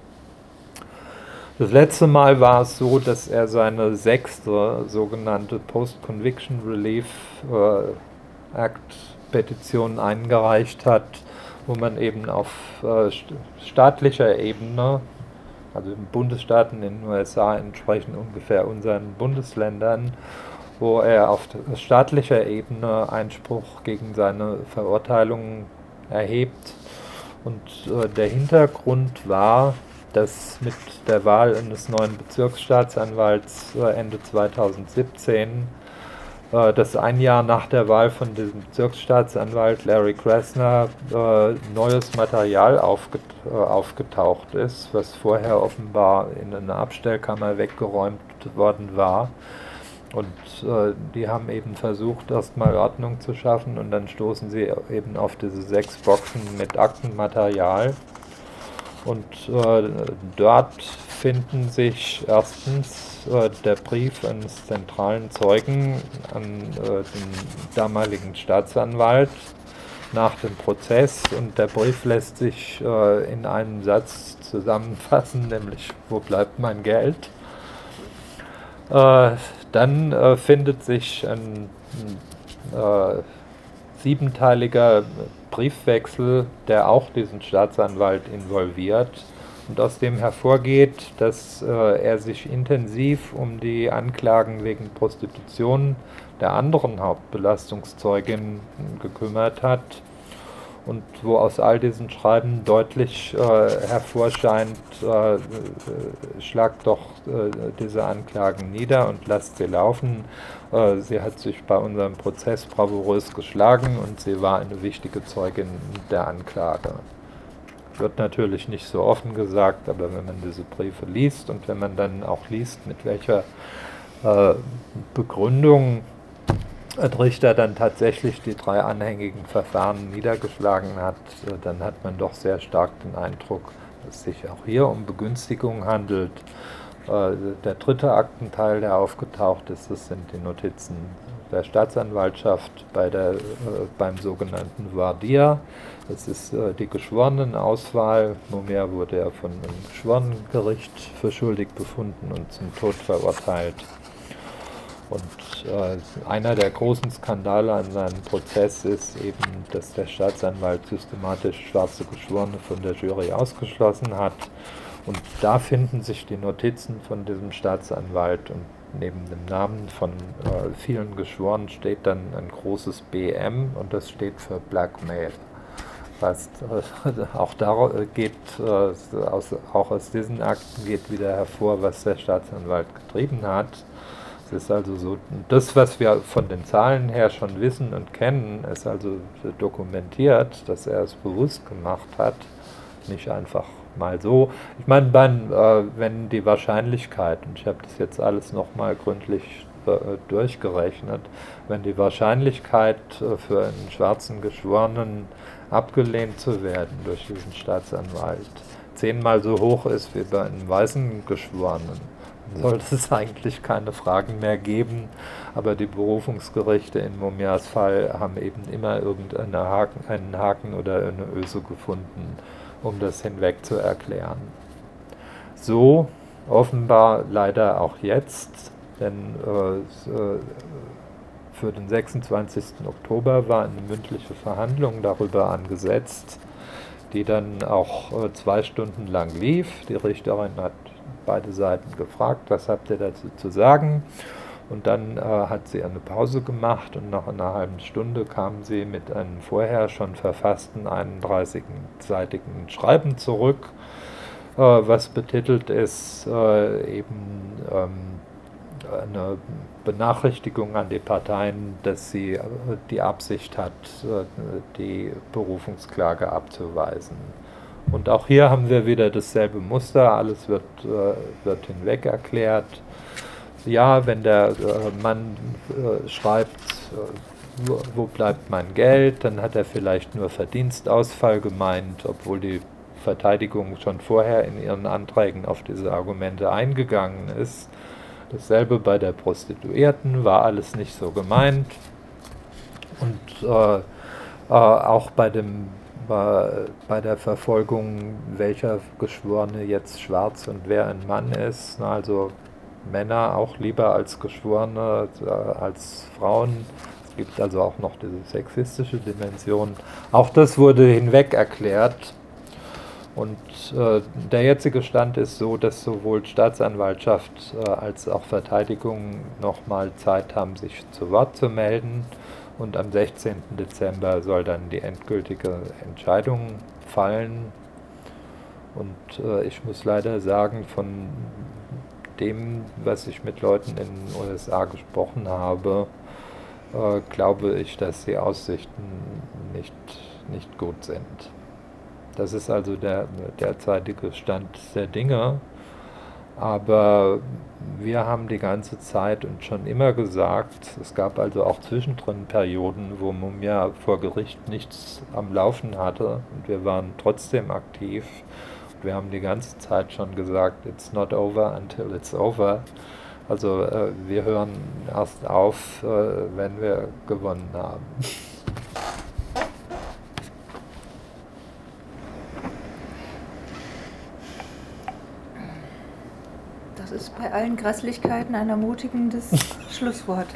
Das letzte Mal war es so, dass er seine sechste sogenannte Post-Conviction Relief äh, Act Petition eingereicht hat, wo man eben auf äh, staatlicher Ebene, also in Bundesstaaten in den U S A entsprechen ungefähr unseren Bundesländern, wo er auf staatlicher Ebene Einspruch gegen seine Verurteilung erhebt. Und äh, der Hintergrund war, dass mit der Wahl eines neuen Bezirksstaatsanwalts äh, Ende zweitausendsiebzehn, äh, dass ein Jahr nach der Wahl von diesem Bezirksstaatsanwalt Larry Krasner äh, neues Material aufget äh, aufgetaucht ist, was vorher offenbar in einer Abstellkammer weggeräumt worden war. Und äh, die haben eben versucht, erstmal Ordnung zu schaffen, und dann stoßen sie eben auf diese sechs Boxen mit Aktenmaterial. Und äh, dort finden sich erstens äh, der Brief eines zentralen Zeugen an äh, den damaligen Staatsanwalt nach dem Prozess, und der Brief lässt sich äh, in einem Satz zusammenfassen, nämlich: Wo bleibt mein Geld? Äh, dann äh, findet sich ein, ein äh, siebenteiliger Briefwechsel, der auch diesen Staatsanwalt involviert, und aus dem hervorgeht, dass äh, er sich intensiv um die Anklagen wegen Prostitution der anderen Hauptbelastungszeugin gekümmert hat, und wo aus all diesen Schreiben deutlich äh, hervorscheint, äh, schlagt doch äh, diese Anklagen nieder und lasst sie laufen. Äh, sie hat sich bei unserem Prozess bravourös geschlagen und sie war eine wichtige Zeugin der Anklage. Wird natürlich nicht so offen gesagt, aber wenn man diese Briefe liest und wenn man dann auch liest, mit welcher äh, Begründung Richter dann tatsächlich die drei anhängigen Verfahren niedergeschlagen hat, dann hat man doch sehr stark den Eindruck, dass es sich auch hier um Begünstigung handelt. Der dritte Aktenteil, der aufgetaucht ist, das sind die Notizen der Staatsanwaltschaft bei der, beim sogenannten Voir dire. Das ist die Geschworenenauswahl. Mumia wurde ja von einem Geschworenengericht für schuldig befunden und zum Tod verurteilt. Und äh, einer der großen Skandale an seinem Prozess ist eben, dass der Staatsanwalt systematisch schwarze Geschworene von der Jury ausgeschlossen hat. Und da finden sich die Notizen von diesem Staatsanwalt, und neben dem Namen von äh, vielen Geschworenen steht dann ein großes B M, und das steht für Blackmail. Das heißt, äh, auch, da geht, äh, aus, auch aus diesen Akten geht wieder hervor, was der Staatsanwalt getrieben hat. Es ist also so, das, was wir von den Zahlen her schon wissen und kennen, ist also dokumentiert, dass er es bewusst gemacht hat, nicht einfach mal so. Ich meine, wenn, äh, wenn die Wahrscheinlichkeit, und ich habe das jetzt alles nochmal gründlich äh, durchgerechnet, wenn die Wahrscheinlichkeit äh, für einen schwarzen Geschworenen abgelehnt zu werden durch diesen Staatsanwalt zehnmal so hoch ist wie bei einem weißen Geschworenen, sollte es eigentlich keine Fragen mehr geben, aber die Berufungsgerichte in Mumias Fall haben eben immer irgendeinen Haken, einen Haken oder eine Öse gefunden, um das hinweg zu erklären. So offenbar leider auch jetzt, denn äh, für den sechsundzwanzigsten Oktober war eine mündliche Verhandlung darüber angesetzt, die dann auch äh, zwei Stunden lang lief. Die Richterin hat beide Seiten gefragt, was habt ihr dazu zu sagen? Und dann äh, hat sie eine Pause gemacht, und nach einer halben Stunde kam sie mit einem vorher schon verfassten einunddreißigseitigen Schreiben zurück, äh, was betitelt ist, äh, eben ähm, eine Benachrichtigung an die Parteien, dass sie die Absicht hat, die Berufungsklage abzuweisen. Und auch hier haben wir wieder dasselbe Muster, alles wird, wird hinweg erklärt. Ja, wenn der Mann schreibt, wo bleibt mein Geld, dann hat er vielleicht nur Verdienstausfall gemeint, obwohl die Verteidigung schon vorher in ihren Anträgen auf diese Argumente eingegangen ist. Dasselbe bei der Prostituierten, war alles nicht so gemeint. Und äh, äh, auch bei, dem, äh, bei der Verfolgung, welcher Geschworene jetzt schwarz und wer ein Mann ist, na, also Männer auch lieber als Geschworene, äh, als Frauen. Es gibt also auch noch diese sexistische Dimension. Auch das wurde hinweg erklärt. Und äh, der jetzige Stand ist so, dass sowohl Staatsanwaltschaft äh, als auch Verteidigung nochmal Zeit haben, sich zu Wort zu melden. Und am sechzehnten Dezember soll dann die endgültige Entscheidung fallen. Und äh, ich muss leider sagen, von dem, was ich mit Leuten in den U S A gesprochen habe, äh, glaube ich, dass die Aussichten nicht, nicht gut sind. Das ist also der derzeitige Stand der Dinge. Aber wir haben die ganze Zeit und schon immer gesagt, es gab also auch zwischendrin Perioden, wo Mumia vor Gericht nichts am Laufen hatte und wir waren trotzdem aktiv. Und wir haben die ganze Zeit schon gesagt, it's not over until it's over. Also äh, wir hören erst auf, äh, wenn wir gewonnen haben. Das ist bei allen Grässlichkeiten ein ermutigendes Schlusswort.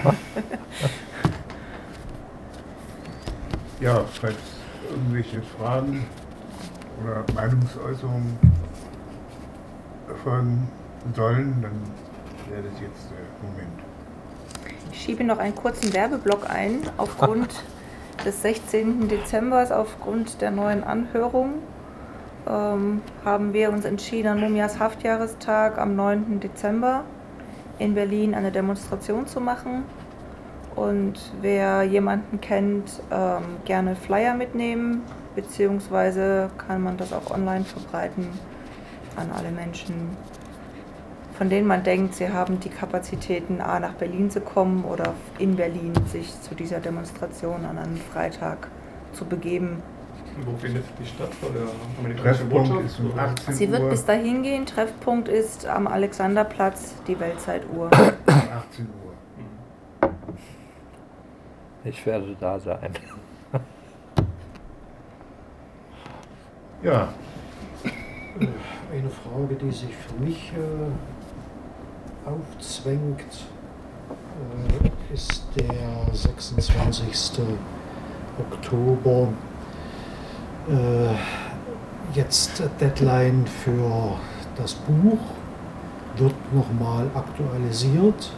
Ja, falls irgendwelche Fragen oder Meinungsäußerungen erfolgen sollen, dann wäre das jetzt der Moment. Ich schiebe noch einen kurzen Werbeblock ein. Aufgrund des sechzehnten Dezember, aufgrund der neuen Anhörung, ähm, haben wir uns entschieden, an Mumias Haftjahrestag am neunten Dezember in Berlin eine Demonstration zu machen. Und wer jemanden kennt, ähm, gerne Flyer mitnehmen, beziehungsweise kann man das auch online verbreiten an alle Menschen, von denen man denkt, sie haben die Kapazitäten, A, nach Berlin zu kommen oder in Berlin sich zu dieser Demonstration an einem Freitag zu begeben. Wo findet die statt? Oder Treffpunkt ist um achtzehn Uhr. Sie wird bis dahin gehen. Treffpunkt ist am Alexanderplatz, die Weltzeituhr. Um achtzehn Uhr. Ich werde da sein. Ja. Eine Frage, die sich für mich äh, aufzwängt, äh, ist der sechsundzwanzigste Oktober. Äh, jetzt Deadline für das Buch, wird nochmal aktualisiert.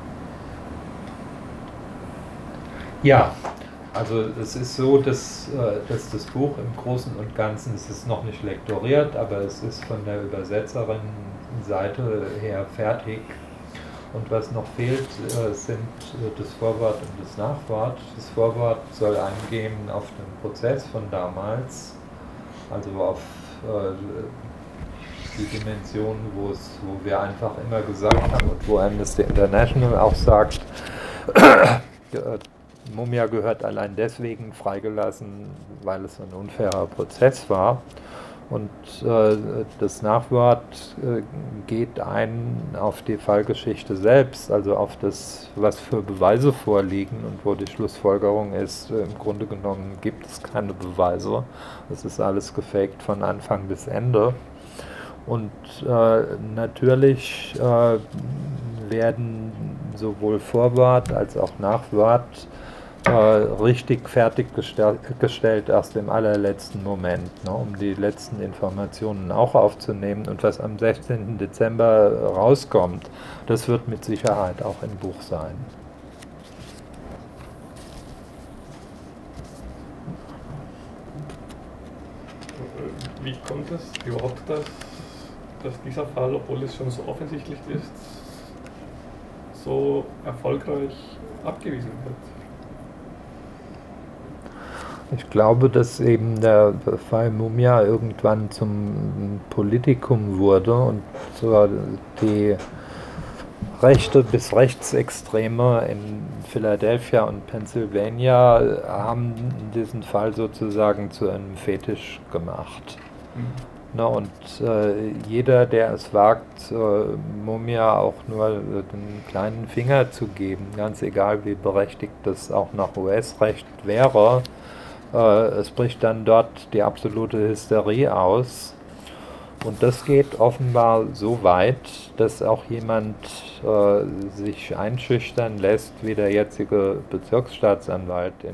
Ja, also es ist so, dass, äh, dass das Buch im Großen und Ganzen, es ist noch nicht lektoriert, aber es ist von der Übersetzerin-Seite her fertig. Und was noch fehlt, äh, sind äh, das Vorwort und das Nachwort. Das Vorwort soll eingehen auf den Prozess von damals, also auf äh, die Dimension, wo es, wo wir einfach immer gesagt haben und wo Amnesty International auch sagt, äh, Mumia gehört allein deswegen freigelassen, weil es ein unfairer Prozess war. Und äh, das Nachwort äh, geht ein auf die Fallgeschichte selbst, also auf das, was für Beweise vorliegen und wo die Schlussfolgerung ist, äh, im Grunde genommen gibt es keine Beweise. Das ist alles gefaked von Anfang bis Ende. Und äh, natürlich äh, werden sowohl Vorwort als auch Nachwort Äh, richtig fertiggestellt erst im allerletzten Moment, ne, um die letzten Informationen auch aufzunehmen. Und was am sechzehnten Dezember rauskommt, das wird mit Sicherheit auch im Buch sein. Wie kommt es überhaupt, dass, dass dieser Fall, obwohl es schon so offensichtlich ist, so erfolgreich abgewiesen wird? Ich glaube, dass eben der Fall Mumia irgendwann zum Politikum wurde und so die Rechte bis Rechtsextreme in Philadelphia und Pennsylvania haben diesen Fall sozusagen zu einem Fetisch gemacht. Mhm. Na, und äh, jeder, der es wagt, äh, Mumia auch nur den kleinen Finger zu geben, ganz egal wie berechtigt das auch nach U S-Recht wäre, äh, es bricht dann dort die absolute Hysterie aus. Und das geht offenbar so weit, dass auch jemand äh, sich einschüchtern lässt, wie der jetzige Bezirksstaatsanwalt in,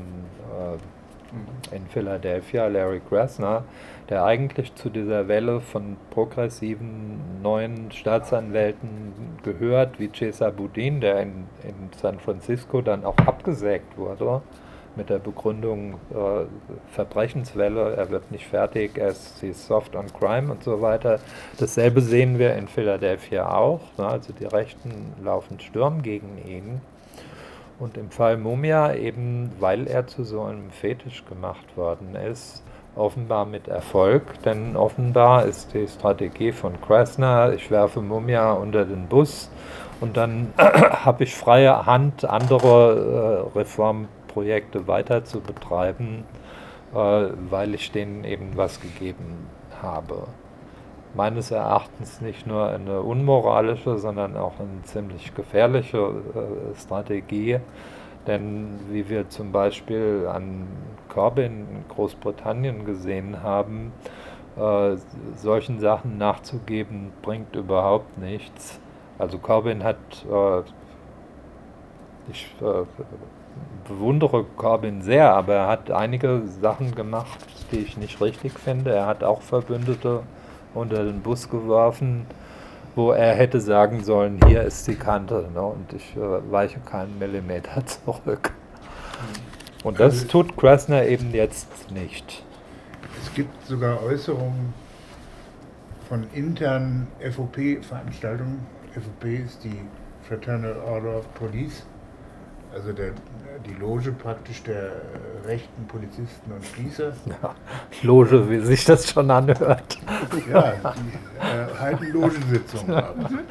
äh, in Philadelphia, Larry Krasner, der eigentlich zu dieser Welle von progressiven neuen Staatsanwälten gehört, wie Cesar Boudin, der in, in San Francisco dann auch abgesägt wurde, mit der Begründung äh, Verbrechenswelle, er wird nicht fertig, er ist soft on crime und so weiter. Dasselbe sehen wir in Philadelphia auch, ne? Also die Rechten laufen Sturm gegen ihn. Und im Fall Mumia eben, weil er zu so einem Fetisch gemacht worden ist, offenbar mit Erfolg, denn offenbar ist die Strategie von Krasner, ich werfe Mumia unter den Bus und dann habe ich freie Hand, andere äh, Reformprojekte weiter zu betreiben, äh, weil ich denen eben was gegeben habe. Meines Erachtens nicht nur eine unmoralische, sondern auch eine ziemlich gefährliche äh, Strategie. Denn wie wir zum Beispiel an Corbyn in Großbritannien gesehen haben, äh, solchen Sachen nachzugeben, bringt überhaupt nichts. Also Corbyn hat, äh, ich äh, bewundere Corbyn sehr, aber er hat einige Sachen gemacht, die ich nicht richtig finde. Er hat auch Verbündete unter den Bus geworfen, wo er hätte sagen sollen, hier ist die Kante, ne, und ich äh, weiche keinen Millimeter zurück. Und das also, tut Krasner eben jetzt nicht. Es gibt sogar Äußerungen von internen F O P-Veranstaltungen. F O P ist die Fraternal Order of Police, also der, die Loge praktisch der rechten Polizisten und Spießer. Ja, Loge, wie sich das schon anhört. Ja, die äh, halten Logensitzungen ab.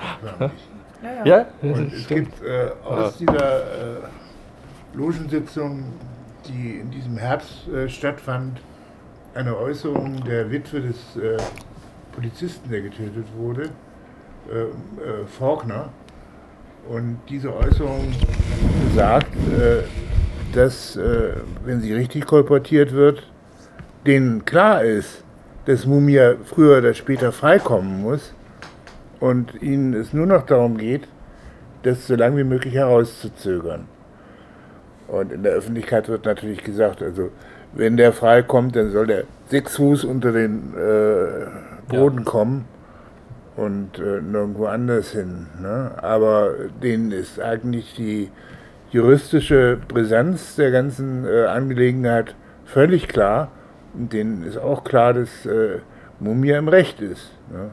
Ja, ja. Und es gibt äh, aus dieser äh, Logensitzung, die in diesem Herbst äh, stattfand, eine Äußerung der Witwe des äh, Polizisten, der getötet wurde, äh, äh, Faulkner. Und diese Äußerung sagt, äh, dass, äh, wenn sie richtig kolportiert wird, denen klar ist, dass Mumia früher oder später freikommen muss und ihnen es nur noch darum geht, das so lange wie möglich herauszuzögern. Und in der Öffentlichkeit wird natürlich gesagt, also wenn der freikommt, dann soll der sechs Fuß unter den äh, Boden ja. kommen und äh, nirgendwo anders hin. Ne? Aber denen ist eigentlich die juristische Brisanz der ganzen äh, Angelegenheit völlig klar. Und denen ist auch klar, dass äh, Mumia im Recht ist. Ne?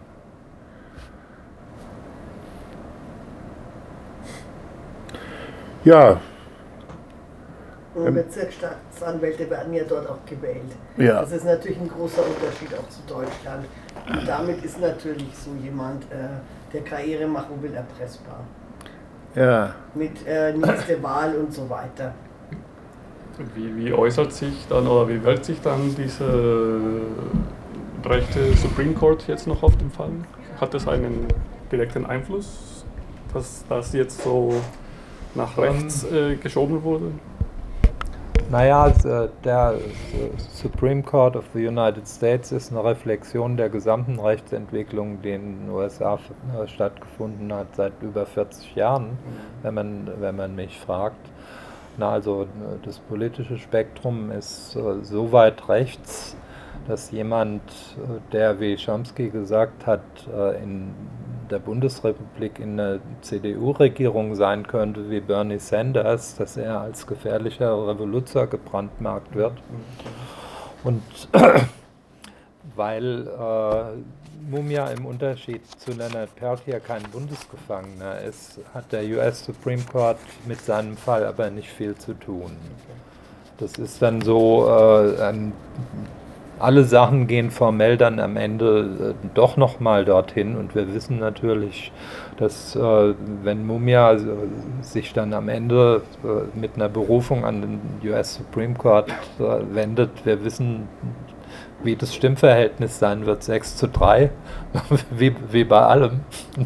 Ja. Und Bezirksstaatsanwälte werden ja dort auch gewählt. Ja. Das ist natürlich ein großer Unterschied auch zu Deutschland. Und damit ist natürlich so jemand, äh, der Karriere machen will, erpressbar. Ja. Mit äh, nächste Wahl und so weiter. Wie, wie äußert sich dann oder wie wirkt sich dann diese rechte Supreme Court jetzt noch auf den Fall? Hat das einen direkten Einfluss, dass das jetzt so nach rechts äh, geschoben wurde? Naja, der Supreme Court of the United States ist eine Reflexion der gesamten Rechtsentwicklung, die in den U S A stattgefunden hat seit über vierzig Jahren, wenn man, wenn man mich fragt. Na, also das politische Spektrum ist so weit rechts, dass jemand, der, wie Chomsky gesagt hat, in der Bundesrepublik in einer C D U-Regierung sein könnte wie Bernie Sanders, dass er als gefährlicher Revoluzer gebrandmarkt wird. Und weil äh, Mumia im Unterschied zu Leonard Peltier kein Bundesgefangener ist, hat der U S Supreme Court mit seinem Fall aber nicht viel zu tun. Das ist dann so, äh, ähm, alle Sachen gehen formell dann am Ende äh, doch nochmal dorthin und wir wissen natürlich, dass äh, wenn Mumia äh, sich dann am Ende äh, mit einer Berufung an den U S Supreme Court äh, wendet, wir wissen, wie das Stimmverhältnis sein wird, sechs zu drei, wie, wie bei allem.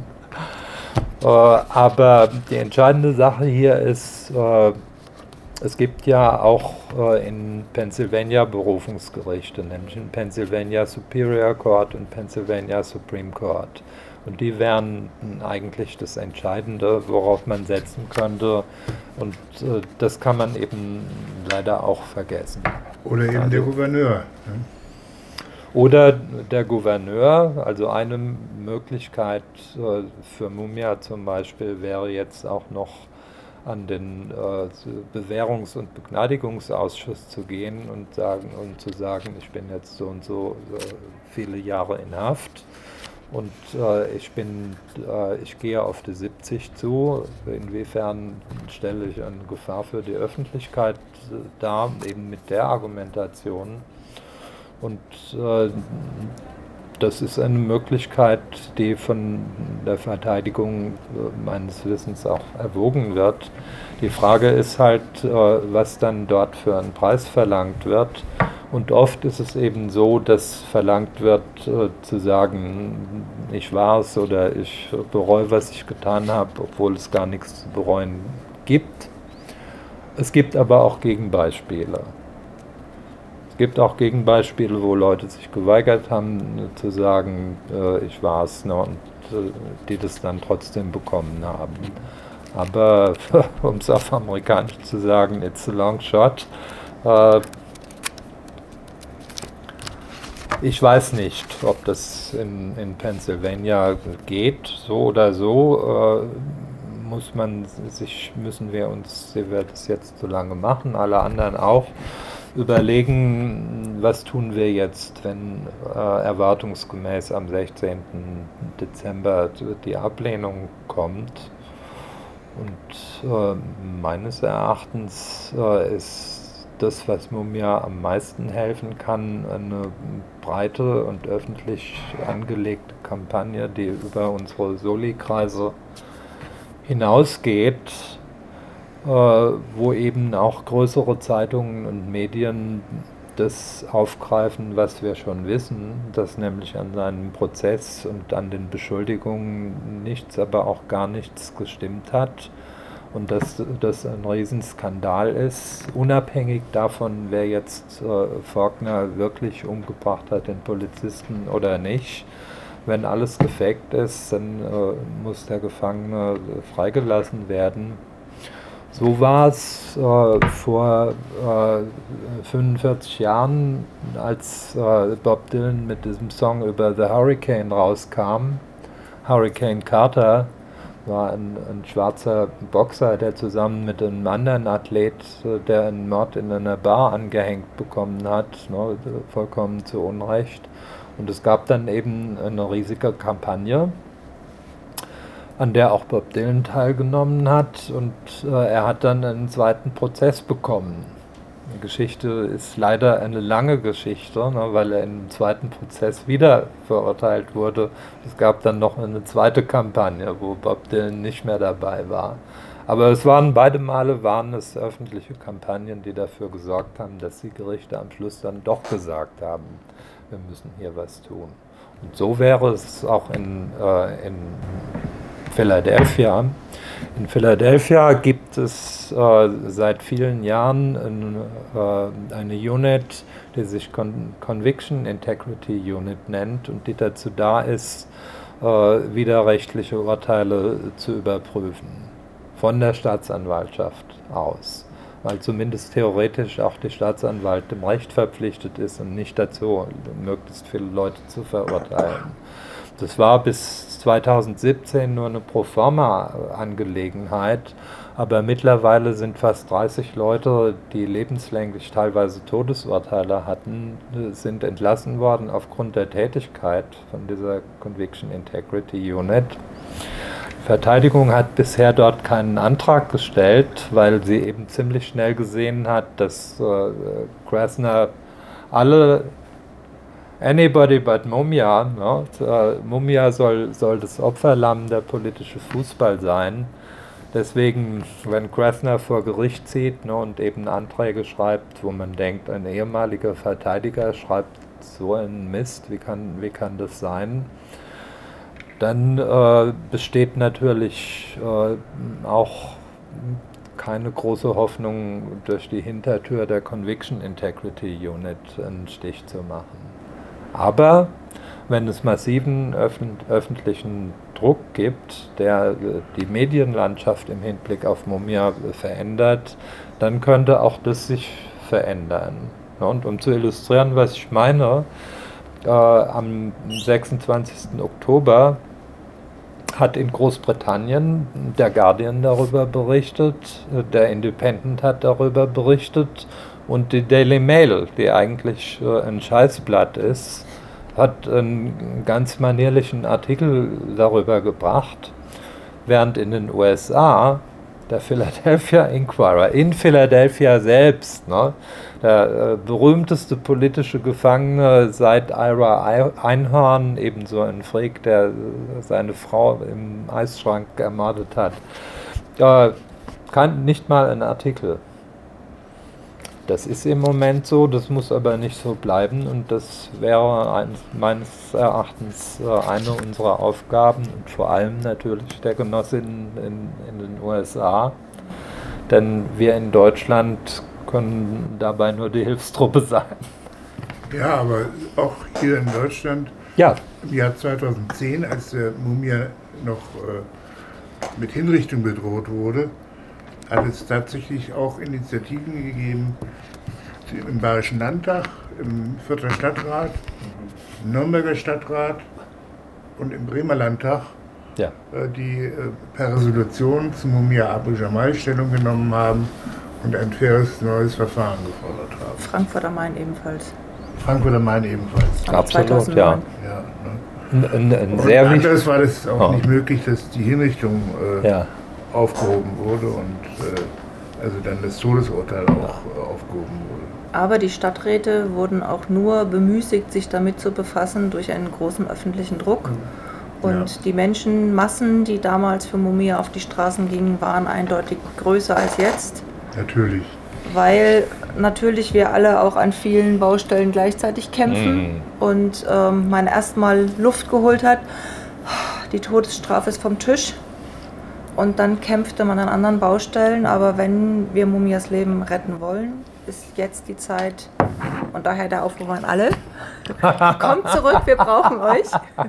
äh, aber die entscheidende Sache hier ist, äh, es gibt ja auch äh, in Pennsylvania Berufungsgerichte, nämlich in Pennsylvania Superior Court und Pennsylvania Supreme Court. Und die wären eigentlich das Entscheidende, worauf man setzen könnte. Und äh, das kann man eben leider auch vergessen. Oder eben also, der Gouverneur. Ne? Oder der Gouverneur, also eine Möglichkeit äh, für Mumia zum Beispiel wäre jetzt auch noch an den äh, Bewährungs- und Begnadigungsausschuss zu gehen und, sagen, und zu sagen, ich bin jetzt so und so äh, viele Jahre in Haft und äh, ich, bin, äh, ich gehe auf die siebzig zu. Inwiefern stelle ich eine Gefahr für die Öffentlichkeit äh, dar, eben mit der Argumentation. Und äh, das ist eine Möglichkeit, die von der Verteidigung äh, meines Wissens auch erwogen wird. Die Frage ist halt, äh, was dann dort für ein Preis verlangt wird. Und oft ist es eben so, dass verlangt wird, äh, zu sagen, ich war es oder ich bereue, was ich getan habe, obwohl es gar nichts zu bereuen gibt. Es gibt aber auch Gegenbeispiele. Es gibt auch Gegenbeispiele, wo Leute sich geweigert haben, zu sagen, äh, ich war es, ne, und äh, die das dann trotzdem bekommen haben. Aber um es auf Amerikanisch zu sagen, it's a long shot. Äh, ich weiß nicht, ob das in, in Pennsylvania geht, so oder so. Äh, muss man sich, müssen wir uns, sie wird es jetzt so lange machen, alle anderen auch, überlegen, was tun wir jetzt, wenn äh, erwartungsgemäß am sechzehnten Dezember die Ablehnung kommt. Und äh, meines Erachtens äh, ist das, was Mumia am meisten helfen kann, eine breite und öffentlich angelegte Kampagne, die über unsere Soli-Kreise hinausgeht, äh, wo eben auch größere Zeitungen und Medien das aufgreifen, was wir schon wissen, dass nämlich an seinem Prozess und an den Beschuldigungen nichts, aber auch gar nichts gestimmt hat und dass das ein Riesenskandal ist, unabhängig davon, wer jetzt äh, Faulkner wirklich umgebracht hat, den Polizisten oder nicht. Wenn alles gefaked ist, dann äh, muss der Gefangene freigelassen werden. So war es äh, vor äh, fünfundvierzig Jahren, als äh, Bob Dylan mit diesem Song über The Hurricane rauskam. Hurricane Carter war ein, ein schwarzer Boxer, der zusammen mit einem anderen Athlet, äh, der einen Mord in einer Bar angehängt bekommen hat, ne, vollkommen zu Unrecht. Und es gab dann eben eine riesige Kampagne, an der auch Bob Dylan teilgenommen hat, und äh, er hat dann einen zweiten Prozess bekommen. Die Geschichte ist leider eine lange Geschichte, ne, weil er im zweiten Prozess wieder verurteilt wurde. Es gab dann noch eine zweite Kampagne, wo Bob Dylan nicht mehr dabei war. Aber es waren beide Male waren es öffentliche Kampagnen, die dafür gesorgt haben, dass die Gerichte am Schluss dann doch gesagt haben, wir müssen hier was tun. Und so wäre es auch in, äh, in Philadelphia. In Philadelphia gibt es äh, seit vielen Jahren ein, äh, eine Unit, die sich Con- Conviction Integrity Unit nennt und die dazu da ist, äh, widerrechtliche Urteile zu überprüfen. Von der Staatsanwaltschaft aus. Weil zumindest theoretisch auch die Staatsanwalt dem Recht verpflichtet ist und nicht dazu, möglichst viele Leute zu verurteilen. Das war bis zweitausendsiebzehn nur eine Proforma-Angelegenheit, Aber mittlerweile sind fast dreißig Leute, die lebenslänglich teilweise Todesurteile hatten, sind entlassen worden aufgrund der Tätigkeit von dieser Conviction Integrity Unit. Die Verteidigung hat bisher dort keinen Antrag gestellt, weil sie eben ziemlich schnell gesehen hat, dass äh, Krasner alle Anybody but Mumia, ne? äh, Mumia soll, soll das Opferlamm der politische Fußball sein. Deswegen, wenn Krasner vor Gericht zieht, ne, und eben Anträge schreibt, wo man denkt, ein ehemaliger Verteidiger schreibt so einen Mist, wie kann, wie kann das sein? Dann äh, besteht natürlich äh, auch keine große Hoffnung, durch die Hintertür der Conviction Integrity Unit einen Stich zu machen. Aber wenn es massiven öffent- öffentlichen Druck gibt, der die Medienlandschaft im Hinblick auf Mumia verändert, dann könnte auch das sich verändern. Und um zu illustrieren, was ich meine, äh, am sechsundzwanzigsten Oktober hat in Großbritannien der Guardian darüber berichtet, der Independent hat darüber berichtet und die Daily Mail, die eigentlich äh, ein Scheißblatt ist, hat einen ganz manierlichen Artikel darüber gebracht, während in den U S A der Philadelphia Inquirer, in Philadelphia selbst, ne, der äh, berühmteste politische Gefangene seit Ira Einhorn, ebenso ein Freak, der äh, seine Frau im Eisschrank ermordet hat, äh, kann nicht mal ein Artikel. Das ist im Moment so, das muss aber nicht so bleiben und das wäre ein, meines Erachtens äh, eine unserer Aufgaben und vor allem natürlich der Genossinnen in, in den U S A, denn wir in Deutschland können dabei nur die Hilfstruppe sein. Ja, aber auch hier in Deutschland, ja. Im Jahr zweitausendzehn, als der Mumia noch äh, mit Hinrichtung bedroht wurde, hat es tatsächlich auch Initiativen gegeben im Bayerischen Landtag, im Fürther Stadtrat, im Nürnberger Stadtrat und im Bremer Landtag, ja. die per Resolution zum Mumia Abu Jamal Stellung genommen haben und ein faires neues Verfahren gefordert haben. Frankfurt am Main ebenfalls. Frankfurt am Main ebenfalls. Absolut, ja. ja ne? ein, ein, ein und sehr anders war es auch oh. nicht möglich, dass die Hinrichtung äh, ja. aufgehoben wurde und äh, also dann das Todesurteil auch äh, aufgehoben wurde. Aber die Stadträte wurden auch nur bemüßigt, sich damit zu befassen durch einen großen öffentlichen Druck. Und ja. die Menschenmassen, die damals für Mumia auf die Straßen gingen, waren eindeutig größer als jetzt. Natürlich. Weil natürlich wir alle auch an vielen Baustellen gleichzeitig kämpfen mm. und ähm, man erstmal Luft geholt hat, die Todesstrafe ist vom Tisch. Und dann kämpfte man an anderen Baustellen, aber wenn wir Mumias Leben retten wollen, ist jetzt die Zeit und daher der Aufruf an alle. Kommt zurück, wir brauchen euch.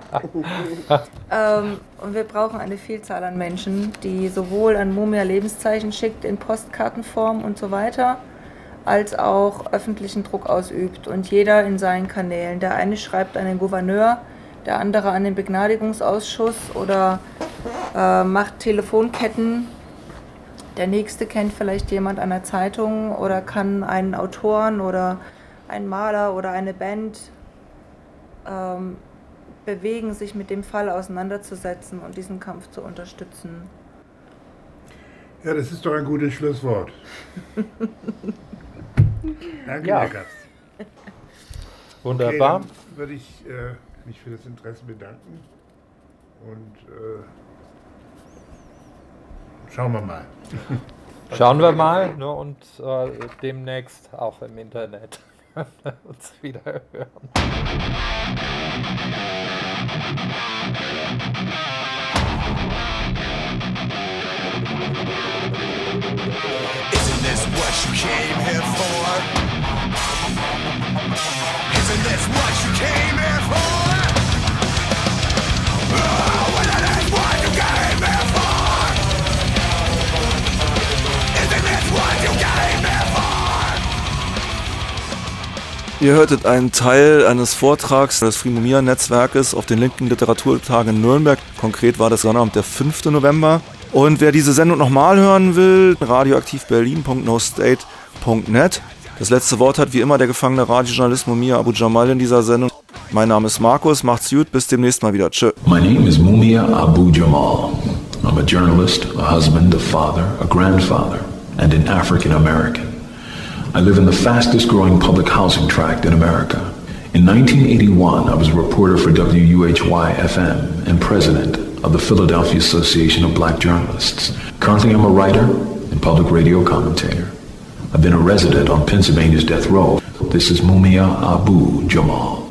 ähm, und wir brauchen eine Vielzahl an Menschen, die sowohl an Mumia Lebenszeichen schickt in Postkartenform und so weiter, als auch öffentlichen Druck ausübt und jeder in seinen Kanälen. Der eine schreibt an den Gouverneur, der andere an den Begnadigungsausschuss oder äh, macht Telefonketten. Der nächste kennt vielleicht jemand an der Zeitung oder kann einen Autoren oder einen Maler oder eine Band ähm, bewegen, sich mit dem Fall auseinanderzusetzen und diesen Kampf zu unterstützen. Ja, das ist doch ein gutes Schlusswort. Danke, ja. Herr Gast. Wunderbar. Okay, dann würde ich äh, mich für das Interesse bedanken und äh, schauen wir mal. Schauen wir mal, ne, und äh, demnächst auch im Internet uns wieder hören. Isn't this what you came here for? Isn't this what you came here for? Oh, well, that is what you came here for. Isn't this what you came here for? Ihr hörtet einen Teil eines Vortrags des Free Mumia Netzwerkes auf den linken Literaturtagen in Nürnberg. Konkret war das Sonnabend, der fünften November. Und wer diese Sendung nochmal hören will, radioaktivberlin punkt no state punkt net. Das letzte Wort hat wie immer der gefangene Radiojournalist Mumia Abu Jamal in dieser Sendung. Mein Name ist Markus, macht's gut, bis demnächst mal wieder. Tschö. My name is Mumia Abu Jamal. I'm a journalist, a husband, a father, a grandfather, and an African American. I live in the fastest growing public housing tract in America. In nineteen eighty-one, I was a reporter for W U H Y F M and president of the Philadelphia Association of Black Journalists. Currently, I'm a writer and public radio commentator. I've been a resident on Pennsylvania's death row. This is Mumia Abu Jamal.